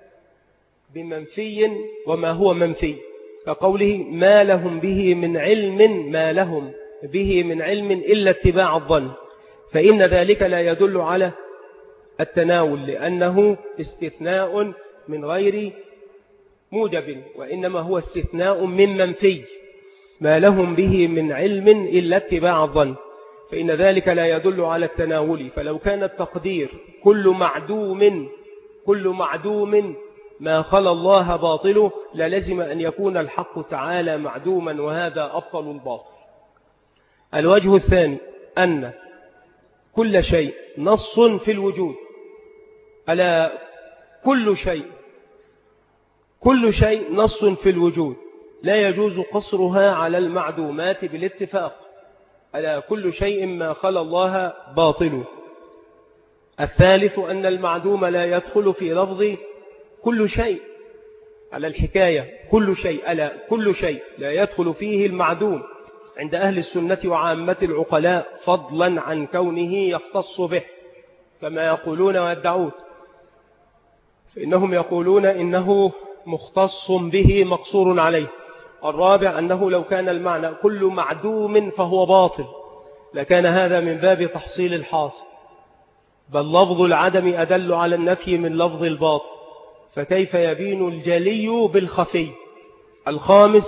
بمنفي وما هو منفي، كقوله: ما لهم به من علم ما لهم به من علم إلا اتباع الظن، فإن ذلك لا يدل على التناول، لأنه استثناء من غير موجب، وإنما هو استثناء من منفي: ما لهم به من علم إلا اتباع الظن، فإن ذلك لا يدل على التناول. فلو كان التقدير كل معدوم كل معدوم ما خلا الله باطل، للزم أن يكون الحق تعالى معدوما، وهذا أبطل الباطل. الوجه الثاني أن كل شيء نص في الوجود، ألا كل شيء كل شيء نص في الوجود، لا يجوز قصرها على المعدومات بالاتفاق: ألا كل شيء ما خلا الله باطل. الثالث أن المعدوم لا يدخل في لفظ كل شيء على الحكاية، كل شيء ألا كل شيء لا يدخل فيه المعدوم عند أهل السنة وعامة العقلاء، فضلا عن كونه يختص به كما يقولون ويدعون، فإنهم يقولون إنه مختص به مقصور عليه. الرابع أنه لو كان المعنى كل معدوم فهو باطل لكان هذا من باب تحصيل الحاصل، بل لفظ العدم أدل على النفي من لفظ الباطل، فكيف يبين الجلي بالخفي؟ الخامس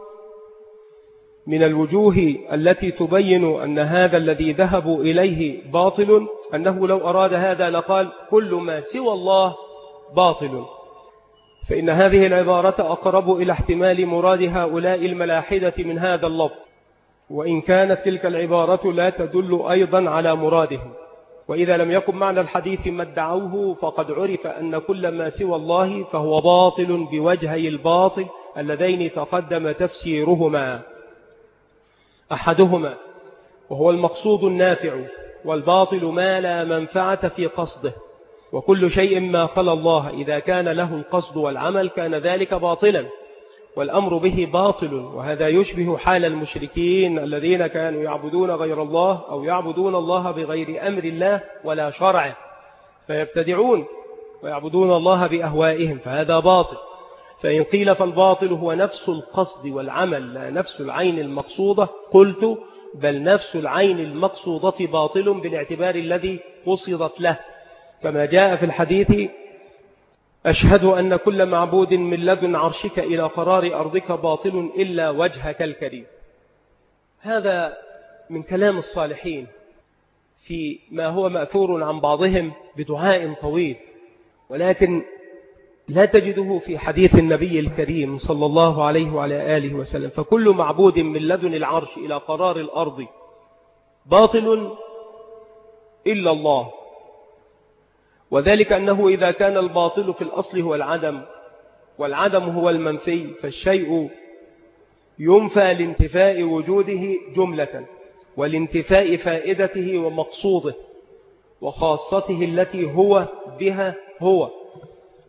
من الوجوه التي تبين أن هذا الذي ذهبوا إليه باطل أنه لو أراد هذا لقال كل ما سوى الله باطل، فإن هذه العبارة أقرب إلى احتمال مراد هؤلاء الملاحدة من هذا اللفظ، وإن كانت تلك العبارة لا تدل أيضا على مرادهم. وإذا لم يكن معنى الحديث ما ادعوه فقد عرف أن كل ما سوى الله فهو باطل بوجهي الباطل اللذين تقدم تفسيرهما. أحدهما وهو المقصود النافع، والباطل ما لا منفعة في قصده، وكل شيء ما خلا الله إذا كان له القصد والعمل كان ذلك باطلا، والأمر به باطل. وهذا يشبه حال المشركين الذين كانوا يعبدون غير الله أو يعبدون الله بغير أمر الله ولا شرعه، فيبتدعون ويعبدون الله بأهوائهم، فهذا باطل. فإن قيل فالباطل هو نفس القصد والعمل لا نفس العين المقصودة، قلت بل نفس العين المقصودة باطل بالاعتبار الذي قصدت له، كما جاء في الحديث: أشهد أن كل معبود من لدن عرشك إلى قرار أرضك باطل إلا وجهك الكريم. هذا من كلام الصالحين في ما هو مأثور عن بعضهم بدعاء طويل، ولكن لا تجده في حديث النبي الكريم صلى الله عليه وعلى آله وسلم. فكل معبود من لدن العرش إلى قرار الأرض باطل إلا الله، وذلك أنه إذا كان الباطل في الأصل هو العدم والعدم هو المنفي، فالشيء ينفى لانتفاء وجوده جملة، ولانتفاء فائدته ومقصوده وخاصته التي هو بها هو،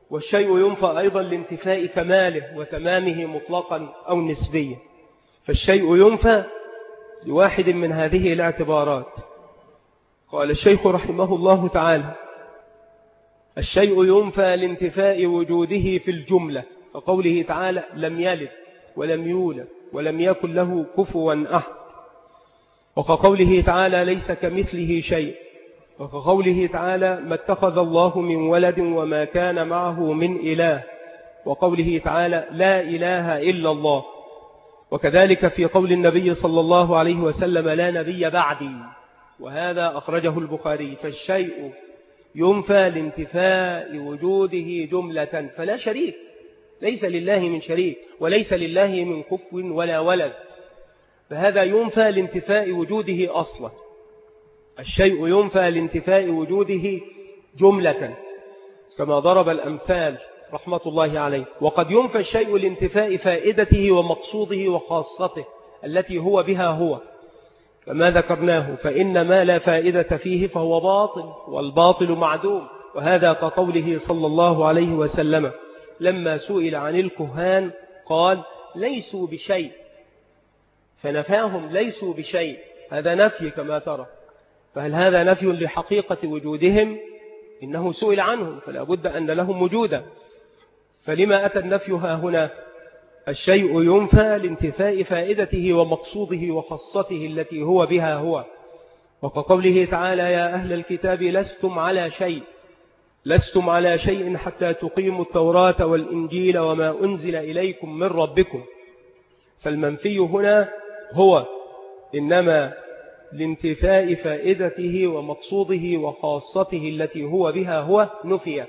والشيء ينفى أيضا لانتفاء كماله وتمامه مطلقا أو نسبيا. فالشيء ينفى لواحد من هذه الاعتبارات. قال الشيخ رحمه الله تعالى: الشيء ينفى لانتفاء وجوده في الجملة، وقوله تعالى: لم يلد ولم يولد ولم يكن له كفوا أحد، وكقوله تعالى: ليس كمثله شيء، وكقوله تعالى: ما اتخذ الله من ولد وما كان معه من إله، وقوله تعالى: لا إله إلا الله. وكذلك في قول النبي صلى الله عليه وسلم: لا نبي بعدي، وهذا أخرجه البخاري. فالشيء ينفى لانتفاء وجوده جملة، فلا شريك، ليس لله من شريك، وليس لله من كفو ولا ولد، فهذا ينفى لانتفاء وجوده أصلا. الشيء ينفى لانتفاء وجوده جملة كما ضرب الأمثال رحمة الله عليه. وقد ينفى الشيء لانتفاء فائدته ومقصوده وخاصته التي هو بها هو، كما ذكرناه: فإن ما لا فائدة فيه فهو باطل، والباطل معدوم. وهذا كقوله صلى الله عليه وسلم لما سئل عن الكهان قال: ليسوا بشيء، فنفاهم ليسوا بشيء، هذا نفي كما ترى. فهل هذا نفي لحقيقة وجودهم؟ إنه سئل عنهم فلا بد أن لهم وجودا، فلما أتى النفي ها هنا؟ الشيء ينفى لانتفاء فائدته ومقصوده وخاصته التي هو بها هو، وكقوله تعالى: يا أهل الكتاب لستم على شيء، لستم على شيء حتى تقيموا التوراة والإنجيل وما أنزل إليكم من ربكم. فالمنفي هنا هو إنما لانتفاء فائدته ومقصوده وخاصته التي هو بها هو نفي.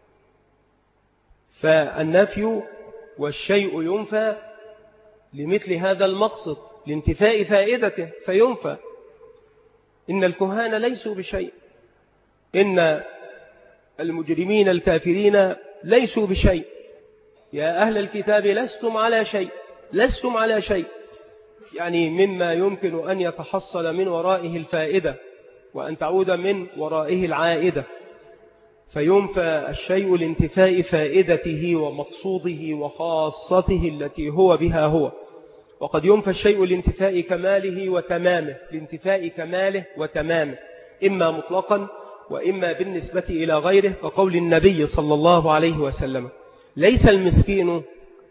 فالنفي والشيء ينفى لمثل هذا المقصد، لانتفاء فائدته فينفى. إن الكهان ليسوا بشيء، إن المجرمين الكافرين ليسوا بشيء. يا أهل الكتاب لستم على شيء، لستم على شيء، يعني مما يمكن أن يتحصل من ورائه الفائدة وأن تعود من ورائه العائدة. فينفى الشيء لانتفاء فائدته ومقصوده وخاصته التي هو بها هو. وقد ينفى الشيء لانتفاء كماله وتمامه، لانتفاء كماله وتمامه، إما مطلقا وإما بالنسبة إلى غيره، وقول النبي صلى الله عليه وسلم: ليس المسكين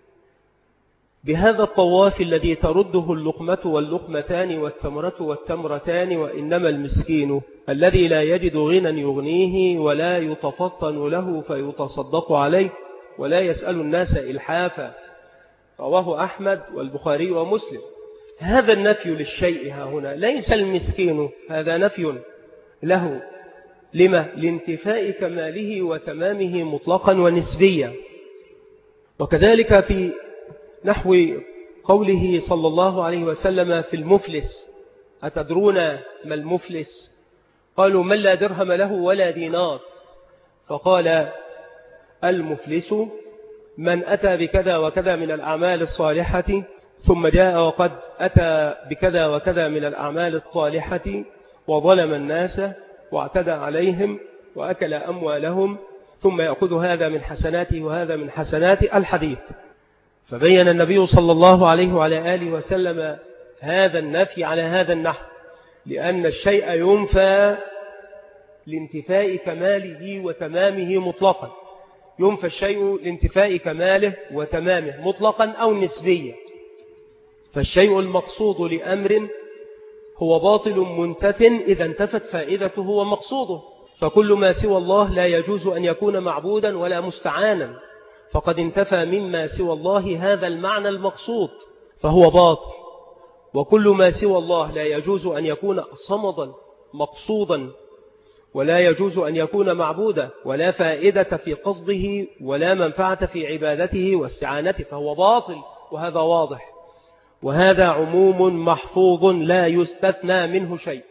بهذا الطواف الذي ترده اللقمة واللقمتان والتمرة والتمرتان، وإنما المسكين الذي لا يجد غنى يغنيه ولا يتفطن له فيتصدق عليه ولا يسأل الناس إلحافا. رواه أحمد والبخاري ومسلم. هذا النفي للشيء ها هنا، ليس المسكين، هذا نفي له لما؟ لانتفاء كماله وتمامه مطلقا ونسبيا. وكذلك في نحو قوله صلى الله عليه وسلم في المفلس: أتدرون ما المفلس؟ قالوا: من لا درهم له ولا دينار. فقال: المفلس من أتى بكذا وكذا من الأعمال الصالحة ثم جاء وقد أتى بكذا وكذا من الأعمال الصالحة وظلم الناس واعتدى عليهم وأكل أموالهم ثم يأخذ هذا من حسناته وهذا من حسنات الحديث. فبين النبي صلى الله عليه وعلى آله وسلم هذا النفي على هذا النحو، لأن الشيء ينفى لانتفاء كماله وتمامه مطلقا. ينفى الشيء لانتفاء كماله وتمامه مطلقا أو نسبيا. فالشيء المقصود لأمر هو باطل منتف إذا انتفت فائدته ومقصوده. فكل ما سوى الله لا يجوز أن يكون معبودا ولا مستعانا، فقد انتفى مما سوى الله هذا المعنى المقصود فهو باطل. وكل ما سوى الله لا يجوز أن يكون صمدا مقصودا، ولا يجوز أن يكون معبودا، ولا فائدة في قصده ولا منفعة في عبادته واستعانته، فهو باطل، وهذا واضح. وهذا عموم محفوظ لا يستثنى منه شيء.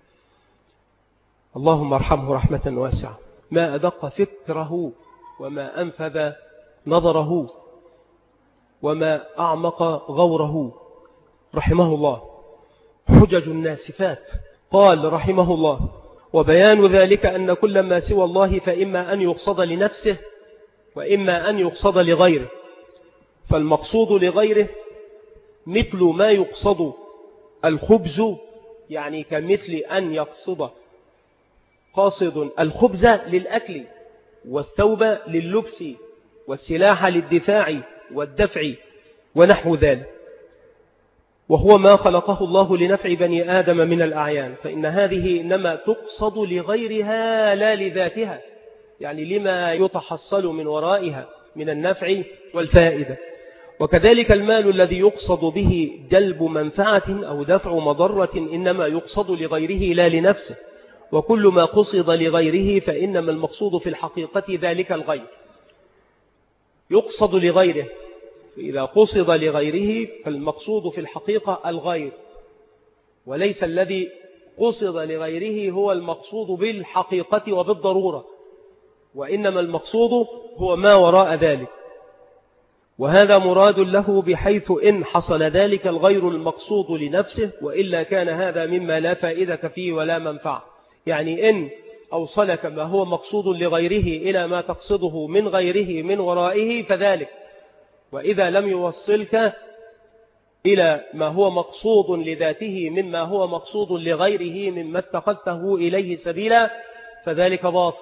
اللهم ارحمه رحمة واسعة، ما أدق فكره وما أنفذ نظره وما أعمق غوره رحمه الله. حجج الناسفات. قال رحمه الله: وبيان ذلك أن كل ما سوى الله فإما أن يقصد لنفسه، وإما أن يقصد لغيره. فالمقصود لغيره مثل ما يقصد الخبز، يعني كمثل أن يقصد قاصد الخبز للأكل والثوب لللبس والسلاح للدفاع والدفع ونحو ذلك، وهو ما خلقه الله لنفع بني آدم من الأعيان، فإن هذه إنما تقصد لغيرها لا لذاتها، يعني لما يتحصل من ورائها من النفع والفائدة. وكذلك المال الذي يقصد به جلب منفعة أو دفع مضرة إنما يقصد لغيره لا لنفسه، وكل ما قصد لغيره فإنما المقصود في الحقيقة ذلك الغير، يقصد لغيره. فإذا قصد لغيره فالمقصود في الحقيقة الغير، وليس الذي قصد لغيره هو المقصود بالحقيقة وبالضرورة، وإنما المقصود هو ما وراء ذلك. وهذا مراد له بحيث إن حصل ذلك الغير المقصود لنفسه، وإلا كان هذا مما لا فائدة فيه ولا منفعة. يعني إن أوصلك ما هو مقصود لغيره إلى ما تقصده من غيره من ورائه فذلك، وإذا لم يوصلك إلى ما هو مقصود لذاته مما هو مقصود لغيره مما اتخذته إليه سبيلا فذلك باطل،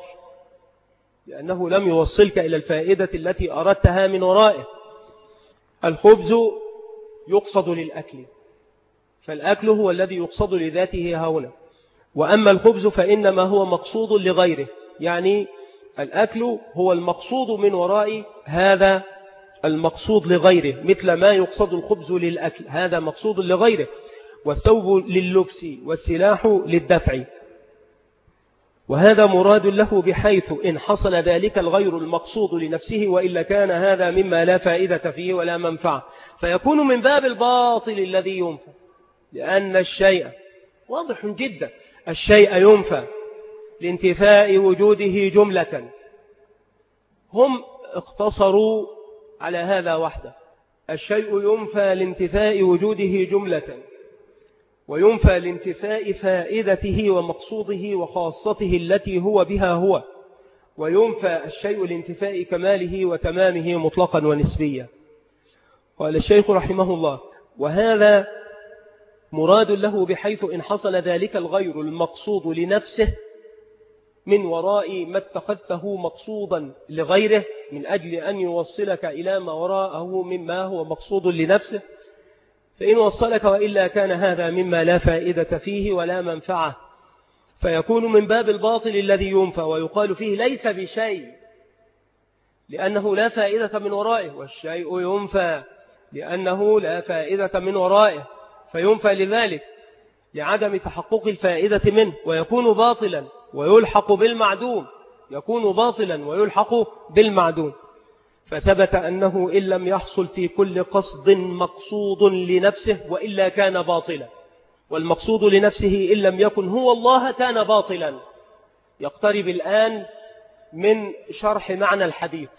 لأنه لم يوصلك إلى الفائدة التي أردتها من ورائه. الخبز يقصد للأكل، فالأكل هو الذي يقصد لذاته هنا، وأما الخبز فإنما هو مقصود لغيره، يعني الأكل هو المقصود من وراء هذا المقصود لغيره، مثل ما يقصد الخبز للأكل هذا مقصود لغيره، والثوب لللبس والسلاح للدفع. وهذا مراد له بحيث إن حصل ذلك الغير المقصود لنفسه، وإلا كان هذا مما لا فائدة فيه ولا منفعة، فيكون من باب الباطل الذي ينفى، لأن الشيء واضح جدا، الشيء ينفى لانتفاء وجوده جملة. هم اقتصروا على هذا وحده، الشيء ينفى لانتفاء وجوده جملة، وينفى لانتفاء فائدته ومقصوده وخاصته التي هو بها هو، وينفى الشيء لانتفاء كماله وتمامه مطلقا ونسبيا. قال الشيخ رحمه الله: وهذا مراد له بحيث إن حصل ذلك الغير المقصود لنفسه من وراء ما اتخذته مقصودا لغيره من أجل أن يوصلك إلى ما وراءه مما هو مقصود لنفسه، فإن وصلك وإلا كان هذا مما لا فائدة فيه ولا منفعة، فيكون من باب الباطل الذي ينفى، ويقال فيه ليس بشيء لأنه لا فائدة من ورائه، والشيء ينفى لأنه لا فائدة من ورائه، فينفى لذلك لعدم تحقق الفائدة منه، ويكون باطلا ويلحق بالمعدوم، يكون باطلا ويلحق بالمعدوم. فثبت أنه إن لم يحصل في كل قصد مقصود لنفسه وإلا كان باطلا، والمقصود لنفسه إن لم يكن هو الله كان باطلا. يقترب الآن من شرح معنى الحديث،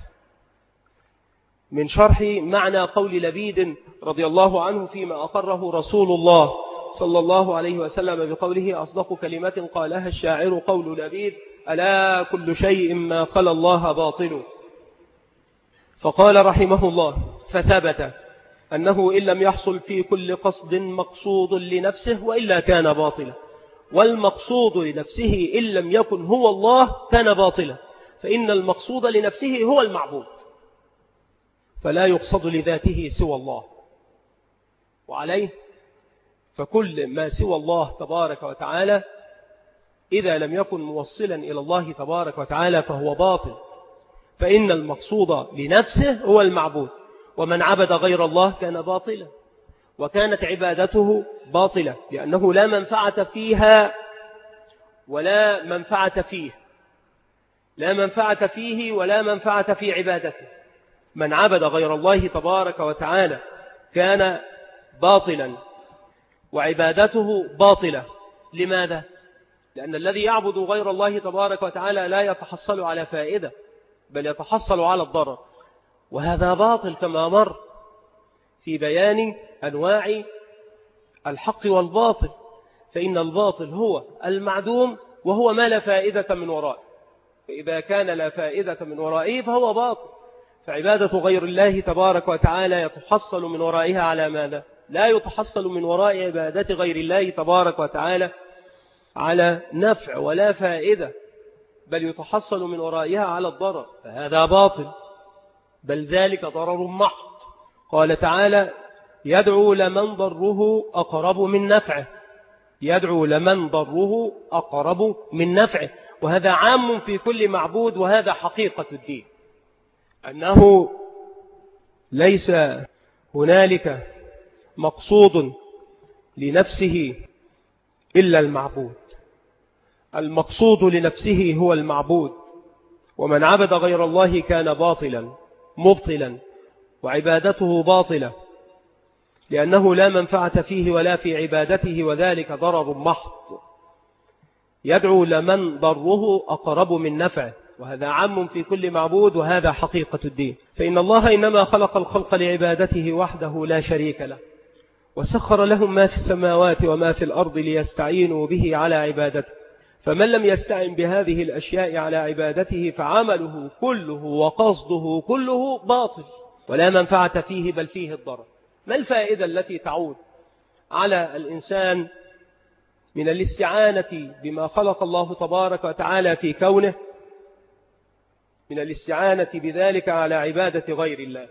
من شرح معنى قول لبيد رضي الله عنه فيما أقره رسول الله صلى الله عليه وسلم بقوله: أصدق كلمة قالها الشاعر قول لبيد: ألا كل شيء ما خلا الله باطل. فقال رحمه الله: فثبت أنه إن لم يحصل في كل قصد مقصود لنفسه وإلا كان باطلا، والمقصود لنفسه إن لم يكن هو الله كان باطلا، فإن المقصود لنفسه هو المعبود، فلا يقصد لذاته سوى الله. وعليه فكل ما سوى الله تبارك وتعالى إذا لم يكن موصلا إلى الله تبارك وتعالى فهو باطل، فإن المقصود لنفسه هو المعبود، ومن عبد غير الله كان باطلا، وكانت عبادته باطلة، لأنه لا منفعة فيها ولا منفعة فيه، لا منفعة فيه ولا منفعة في عبادته. من عبد غير الله تبارك وتعالى كان باطلا وعبادته باطلة. لماذا؟ لأن الذي يعبد غير الله تبارك وتعالى لا يتحصل على فائدة، بل يتحصل على الضرر، وهذا باطل كما مر في بيان أنواع الحق والباطل. فإن الباطل هو المعدوم، وهو ما لا فائدة من ورائه، فإذا كان لا فائدة من ورائه فهو باطل، فعبادة غير الله تبارك وتعالى يتحصل من ورائها على ماذا؟ لا يتحصل من وراء عبادة غير الله تبارك وتعالى على نفع ولا فائدة، بل يتحصل من ورائها على الضرر، فهذا باطل، بل ذلك ضرر محض. قال تعالى: يدعو لمن ضره أقرب من نفعه، يدعو لمن ضره أقرب من نفعه، وهذا عام في كل معبود، وهذا حقيقة الدين، أنه ليس هنالك مقصود لنفسه إلا المعبود، المقصود لنفسه هو المعبود، ومن عبد غير الله كان باطلا مبطلا وعبادته باطلة، لأنه لا منفعة فيه ولا في عبادته، وذلك ضرر محض. يدعو لمن ضره أقرب من نفعه، وهذا عام في كل معبود، وهذا حقيقة الدين. فإن الله إنما خلق الخلق لعبادته وحده لا شريك له، وسخر لهم ما في السماوات وما في الأرض ليستعينوا به على عبادته، فمن لم يستعن بهذه الأشياء على عبادته فعمله كله وقصده كله باطل، ولا منفعة فيه بل فيه الضرر. ما الفائدة التي تعود على الإنسان من الاستعانة بما خلق الله تبارك وتعالى في كونه، من الاستعانة بذلك على عبادة غير الله؟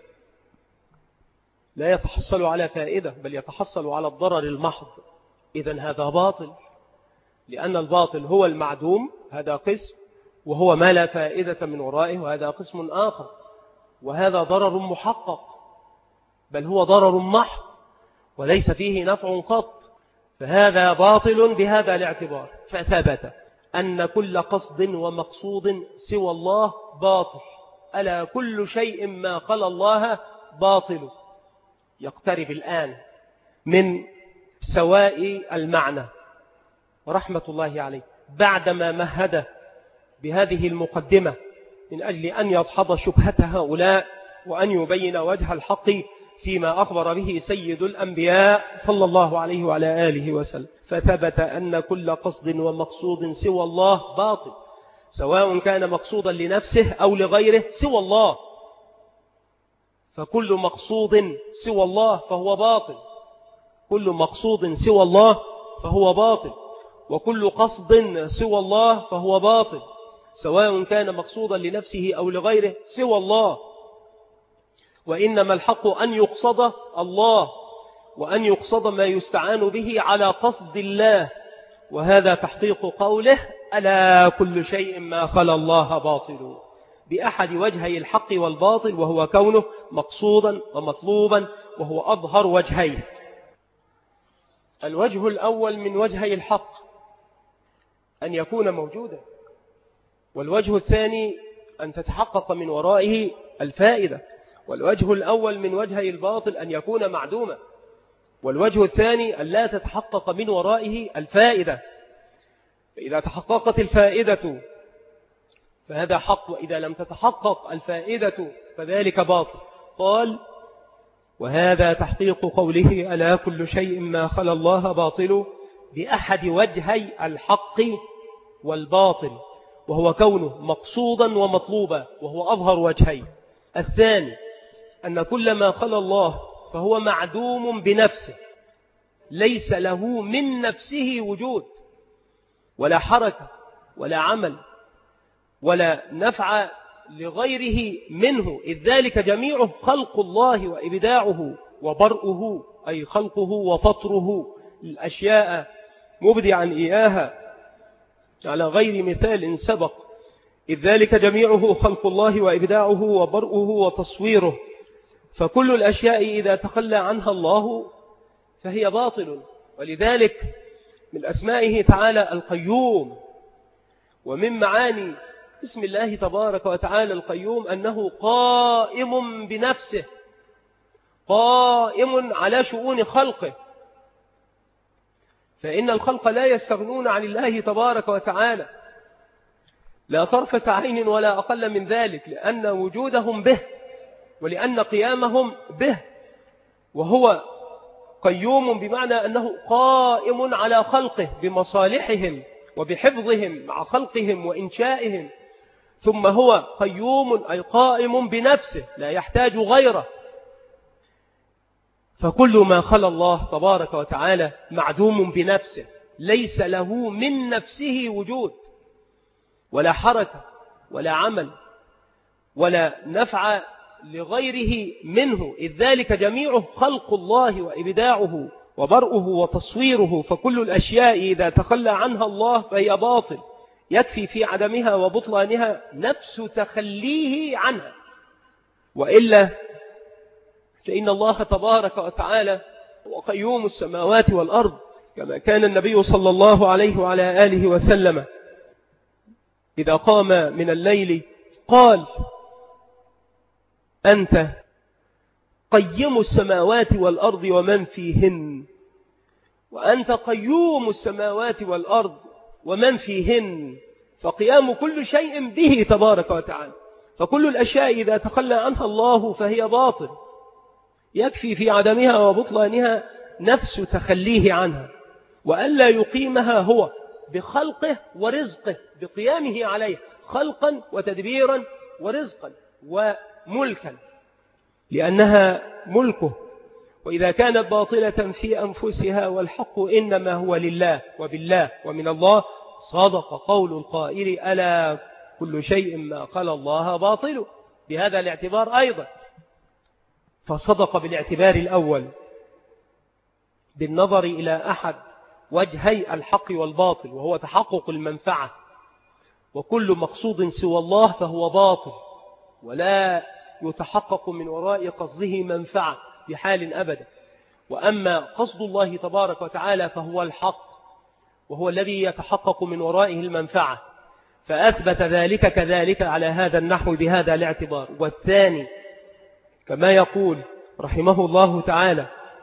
لا يتحصل على فائدة، بل يتحصل على الضرر المحض. إذن هذا باطل، لأن الباطل هو المعدوم، هذا قسم، وهو ما لا فائدة من ورائه، وهذا قسم آخر، وهذا ضرر محقق، بل هو ضرر محض وليس فيه نفع قط، فهذا باطل بهذا الاعتبار. فثبت أن كل قصد ومقصود سوى الله باطل، ألا كل شيء ما خلا الله باطل. يقترب الآن من سواء المعنى، ورحمة الله عليه بعدما مهد بهذه المقدمة من أجل أن يدحض شبهة هؤلاء وأن يبين وجه الحق فيما أخبر به سيد الأنبياء صلى الله عليه وعلى آله وسلم. فثبت أن كل قصد ومقصود سوى الله باطل، سواء كان مقصودا لنفسه أو لغيره سوى الله، فكل مقصود سوى الله فهو باطل، كل مقصود سوى الله فهو باطل، وكل قصد سوى الله فهو باطل، سواء كان مقصودا لنفسه أو لغيره سوى الله. وإنما الحق أن يقصد الله، وأن يقصد ما يستعان به على قصد الله، وهذا تحقيق قوله: ألا كل شيء ما خلا الله باطل، بأحد وجهي الحق والباطل، وهو كونه مقصودا ومطلوبا، وهو أظهر وجهيه. الوجه الأول من وجهي الحق أن يكون موجودا، والوجه الثاني أن تتحقق من ورائه الفائدة. والوجه الأول من وجهي الباطل أن يكون معدوما، والوجه الثاني أن لا تتحقق من ورائه الفائدة. فإذا تحققت الفائدة فهذا حق، وإذا لم تتحقق الفائدة فذلك باطل. قال: وهذا تحقيق قوله: ألا كل شيء ما خلا الله باطل، بأحد وجهي الحق والباطل، وهو كونه مقصودا ومطلوبا، وهو أظهر وجهي. الثاني أن كل ما خلا الله فهو معدوم بنفسه، ليس له من نفسه وجود ولا حركة ولا عمل ولا نفع لغيره منه، إذ ذلك جميعه خلق الله وإبداعه وبرؤه، أي خلقه وفطره الأشياء مبدعا إياها على غير مثال سبق، إذ ذلك جميعه خلق الله وإبداعه وبرؤه وتصويره. فكل الأشياء إذا تخلى عنها الله فهي باطل. ولذلك من أسمائه تعالى القيوم، ومن معاني اسم الله تبارك وتعالى القيوم أنه قائم بنفسه، قائم على شؤون خلقه، فإن الخلق لا يستغنون عن الله تبارك وتعالى لا طرفة عين ولا أقل من ذلك، لأن وجودهم به ولأن قيامهم به. وهو قيوم بمعنى أنه قائم على خلقه بمصالحهم وبحفظهم مع خلقهم وإنشائهم، ثم هو قيوم أي قائم بنفسه لا يحتاج غيره. فكل ما خلا الله تبارك وتعالى معدوم بنفسه، ليس له من نفسه وجود ولا حركة ولا عمل ولا نفع لغيره منه، إذ ذلك جميعه خلق الله وإبداعه وبرؤه وتصويره. فكل الأشياء إذا تخلى عنها الله فهي باطل، يكفي في عدمها وبطلانها نفس تخليه عنها، وإلا فإن الله تبارك وتعالى وقيوم السماوات والأرض، كما كان النبي صلى الله عليه وعلى آله وسلم إذا قام من الليل قال: أنت قيم السماوات والأرض ومن فيهن، وأنت قيوم السماوات والأرض ومن فيهن. فقيام كل شيء به تبارك وتعالى، فكل الأشياء إذا تخلى عنها الله فهي باطل، يكفي في عدمها وبطلانها نفس تخليه عنها، وألا يقيمها هو بخلقه ورزقه، بقيامه عليه خلقا وتدبيرا ورزقا وملكا، لأنها ملكه. وإذا كانت باطلة في أنفسها والحق إنما هو لله وبالله ومن الله، صدق قول القائل: ألا كل شيء ما خلا الله باطل. بهذا الاعتبار أيضا، فصدق بالاعتبار الأول بالنظر إلى أحد وجهي الحق والباطل، وهو تحقق المنفعة، وكل مقصود سوى الله فهو باطل ولا يتحقق من وراء قصده منفعة بحال أبدا. وأما قصد الله تبارك وتعالى فهو الحق، وهو الذي يتحقق من ورائه المنفعة، فأثبت ذلك كذلك على هذا النحو بهذا الاعتبار. والثاني كما يقول رحمه الله تعالى: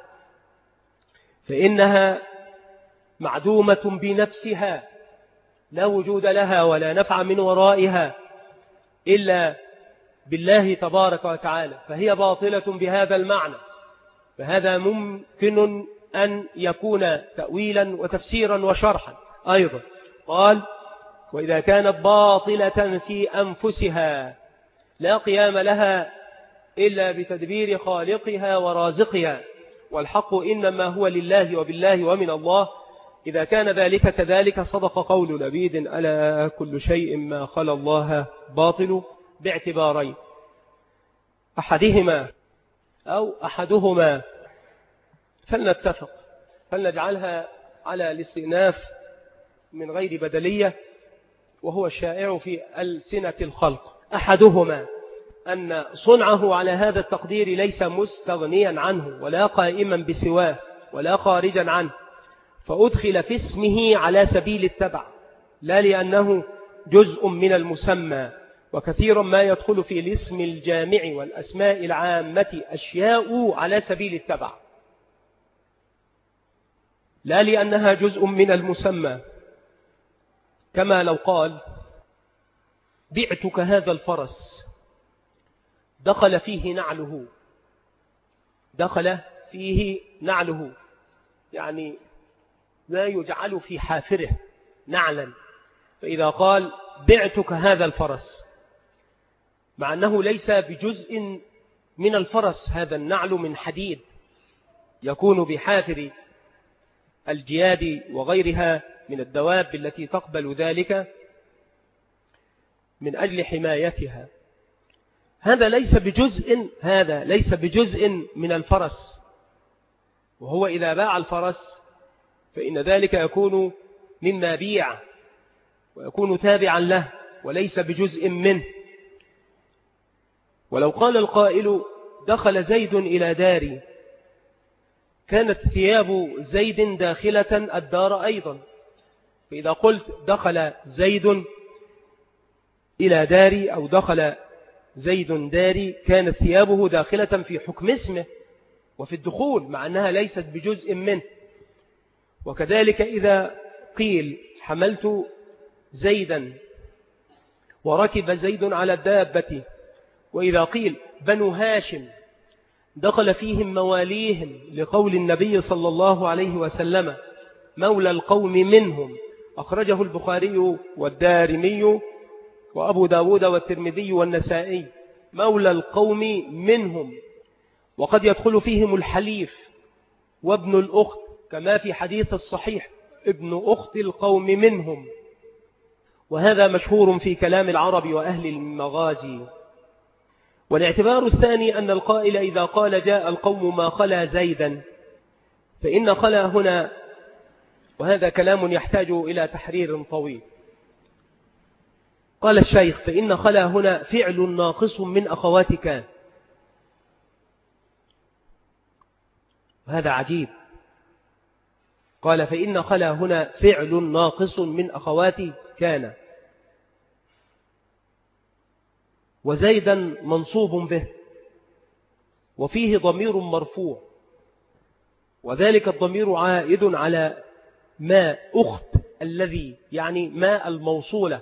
فإنها معدومة بنفسها لا وجود لها ولا نفع من ورائها إلا بالله تبارك وتعالى، فهي باطلة بهذا المعنى. فهذا ممكن أن يكون تأويلا وتفسيرا وشرحا أيضا. قال: وإذا كانت باطلة في أنفسها لا قيام لها إلا بتدبير خالقها ورازقها، والحق إنما هو لله وبالله ومن الله. إذا كان ذلك كذلك صدق قول لبيد: ألا كل شيء ما خلا الله باطل، باعتبارين: أحدهما أو أحدهما، فلنتفق فلنجعلها على الاستئناف من غير بدلية، وهو الشائع في ألسنة الخلق. أحدهما أن صنعه على هذا التقدير ليس مستغنيا عنه ولا قائما بسواه ولا خارجا عنه، فأدخل في اسمه على سبيل التبع لا لأنه جزء من المسمى. وكثيرا ما يدخل في الاسم الجامع والأسماء العامة أشياء على سبيل التبع لا لأنها جزء من المسمى، كما لو قال: بعتك هذا الفرس، دخل فيه نعله، دخل فيه نعله يعني لا يجعل في حافره نعلا. فإذا قال: بعتك هذا الفرس، مع أنه ليس بجزء من الفرس، هذا النعل من حديد يكون بحافر الجياد وغيرها من الدواب التي تقبل ذلك من أجل حمايتها. هذا ليس بجزء هذا ليس بجزء من الفرس، وهو إذا باع الفرس فإن ذلك يكون مما بيع ويكون تابعا له وليس بجزء منه. ولو قال القائل: دخل زيد إلى داري، كانت ثياب زيد داخلة الدار أيضا. فإذا قلت دخل زيد إلى داري أو دخل زيد داري، كانت ثيابه داخلة في حكم اسمه وفي الدخول، مع أنها ليست بجزء منه. وكذلك إذا قيل حملت زيدا وركب زيد على الدابة، وإذا قيل بنو هاشم دخل فيهم مواليهم، لقول النبي صلى الله عليه وسلم: مولى القوم منهم، أخرجه البخاري والدارمي وأبو داود والترمذي والنسائي مولى القوم منهم، وقد يدخل فيهم الحليف وابن الأخت كما في حديث الصحيح ابن أخت القوم منهم، وهذا مشهور في كلام العرب وأهل المغازي. والاعتبار الثاني أن القائل إذا قال جاء القوم ما خلا زيدا، فإن خلا هنا، وهذا كلام يحتاج إلى تحرير طويل، قال الشيخ فإن خلا هنا فعل ناقص من أخوات كان. وهذا عجيب، قال فإن خلا هنا فعل ناقص من أخوات كان، وزيدا منصوب به، وفيه ضمير مرفوع، وذلك الضمير عائد على ما أخت الذي، يعني ما الموصولة.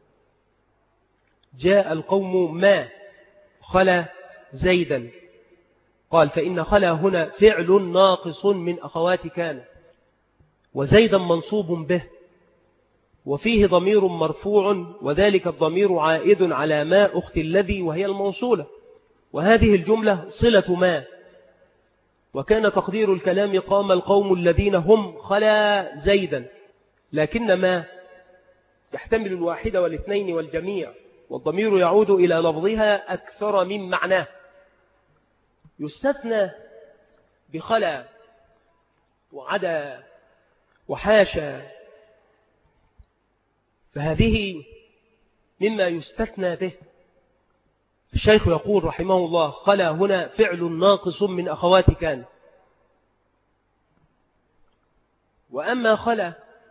جاء القوم ما خلا زيدا، قال فإن خلا هنا فعل ناقص من أخوات كان، وزيدا منصوب به، وفيه ضمير مرفوع، وذلك الضمير عائد على ما أخت الذي وهي الموصولة، وهذه الجملة صلة ما، وكان تقدير الكلام قام القوم الذين هم خلا زيدا، لكن ما يحتمل الواحد والاثنين والجميع، والضمير يعود إلى لفظها أكثر من معناه. يستثنى بخلا وعدا وحاشا، فهذه مما يستثنى به. الشيخ يقول رحمه الله خلا هنا فعل ناقص من أخوات كان. وأما خلا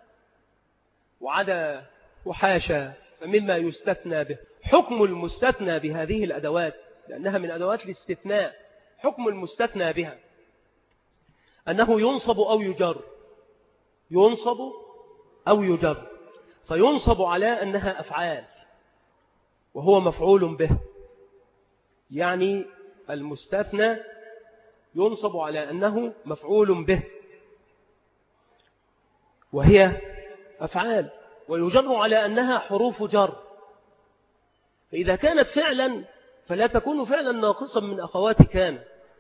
وعدا وحاشا فمما يستثنى به. حكم المستثنى بهذه الأدوات، لأنها من أدوات الاستثناء، حكم المستثنى بها أنه ينصب أو يجر، ينصب أو يجر، فينصب على أنها أفعال وهو مفعول به، يعني المستثنى ينصب على أنه مفعول به وهي أفعال، ويجر على أنها حروف جر. فإذا كانت فعلا فلا تكون فعلا ناقصا من أخوات كان،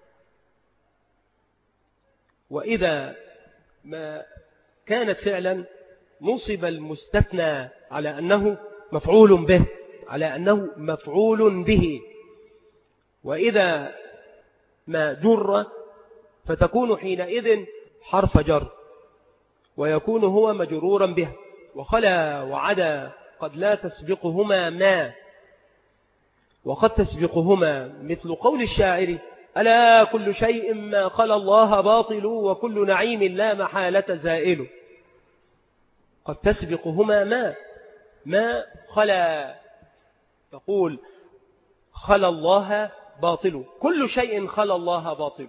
وإذا ما كانت فعلا نصب المستثنى على أنه مفعول به، على أنه مفعول به، وإذا ما جر فتكون حينئذ حرف جر ويكون هو مجرورا به. وخلا وعدا قد لا تسبقهما ما، وقد تسبقهما، مثل قول الشاعر ألا كل شيء ما خلا الله باطل وكل نعيم لا محالة زائل. قد تسبقهما ما، ما خلا، تقول خلا الله باطل، كل شيء خلا الله باطل،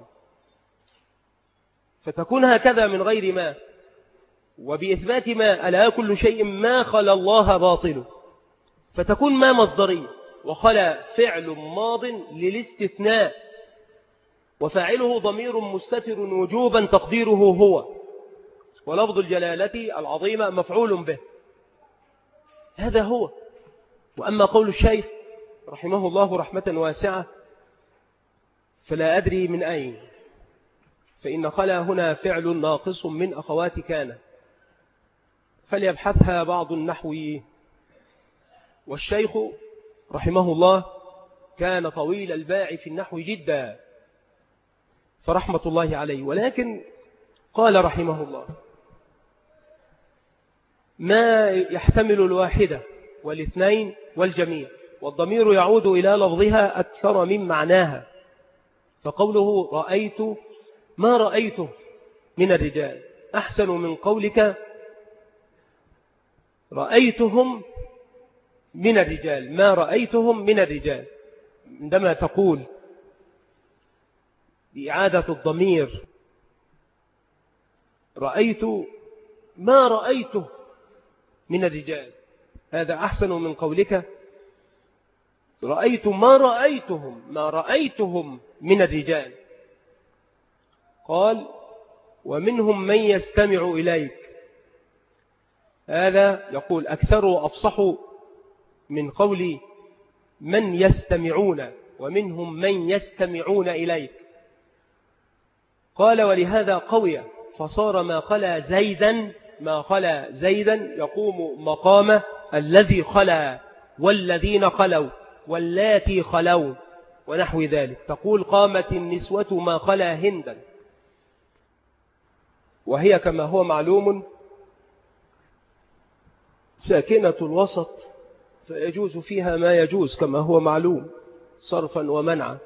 فتكون هكذا من غير ما. وبإثبات ما ألا كل شيء ما خلا الله باطل، فتكون ما مصدرية، وخلا فعل ماض للاستثناء، وفاعله ضمير مستتر وجوبا تقديره هو، ولفظ الجلالة العظيمة مفعول به. هذا هو. وأما قول الشيخ رحمه الله رحمة واسعة فلا أدري من أين، فإن خلا هنا فعل ناقص من أخوات كان، فليبحثها بعض النحويين. والشيخ رحمه الله كان طويل الباع في النحو جدا فرحمة الله عليه، ولكن قال رحمه الله ما يحتمل الواحدة والاثنين والجميع، والضمير يعود إلى لفظها أكثر من معناها. فقوله رأيت ما رأيته من الرجال أحسن من قولك رأيتهم من الرجال، ما رأيتهم من الرجال. عندما تقول بإعادة الضمير رأيت ما رأيته من الرجال، هذا أحسن من قولك رأيت ما رأيتهم، ما رأيتهم من الرجال. قال ومنهم من يستمع إليك، هذا يقول أكثر وأفصح من قول من يستمعون ومنهم من يستمعون إليك. قال ولهذا قوي فصار ما خلا زيدا ما خلا زيدا يقوم مقام الذي خلا والذين خلوا واللاتي خلوا ونحو ذلك. تقول قامت النسوة ما خلا هندا، وهي كما هو معلوم ساكنة الوسط فيجوز فيها ما يجوز كما هو معلوم صرفا ومنعا.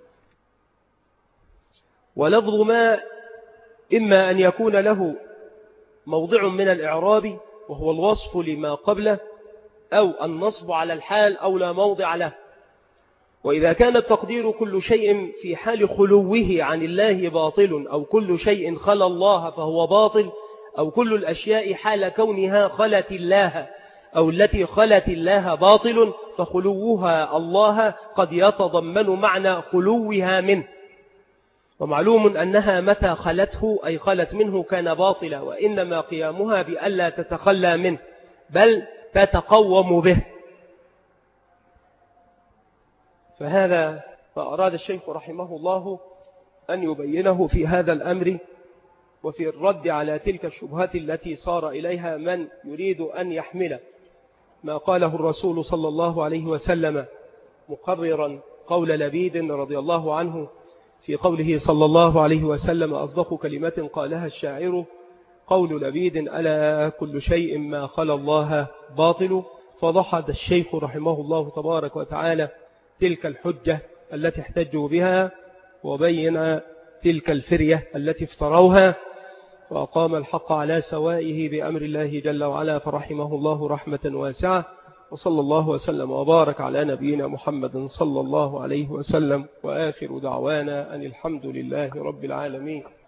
ولفظ ما إما أن يكون له موضع من الإعراب وهو الوصف لما قبله، أو النصب على الحال أو لا موضع له. وإذا كان التقدير كل شيء في حال خلوه عن الله باطل، أو كل شيء خلا الله فهو باطل، أو كل الأشياء حال كونها خلت الله أو التي خلت الله باطل، فخلوها الله قد يتضمن معنى خلوها منه. ومعلوم أنها متى خلته أي خلت منه كان باطلا، وإنما قيامها بألا تتخلى منه بل تتقوم به. فهذا فأراد الشيخ رحمه الله أن يبينه في هذا الأمر وفي الرد على تلك الشبهات التي صار إليها من يريد أن يحمل ما قاله الرسول صلى الله عليه وسلم، مقررا قول لبيد رضي الله عنه في قوله صلى الله عليه وسلم أصدق كلمة قالها الشاعر قول لبيد ألا كل شيء ما خلا الله باطل. فضحد الشيخ رحمه الله تبارك وتعالى تلك الحجة التي احتجوا بها، وبين تلك الفرية التي افتروها، فأقام الحق على سوائه بأمر الله جل وعلا، فرحمه الله رحمة واسعة. وصلى الله وسلم وبارك على نبينا محمد صلى الله عليه وسلم، وآخر دعوانا أن الحمد لله رب العالمين.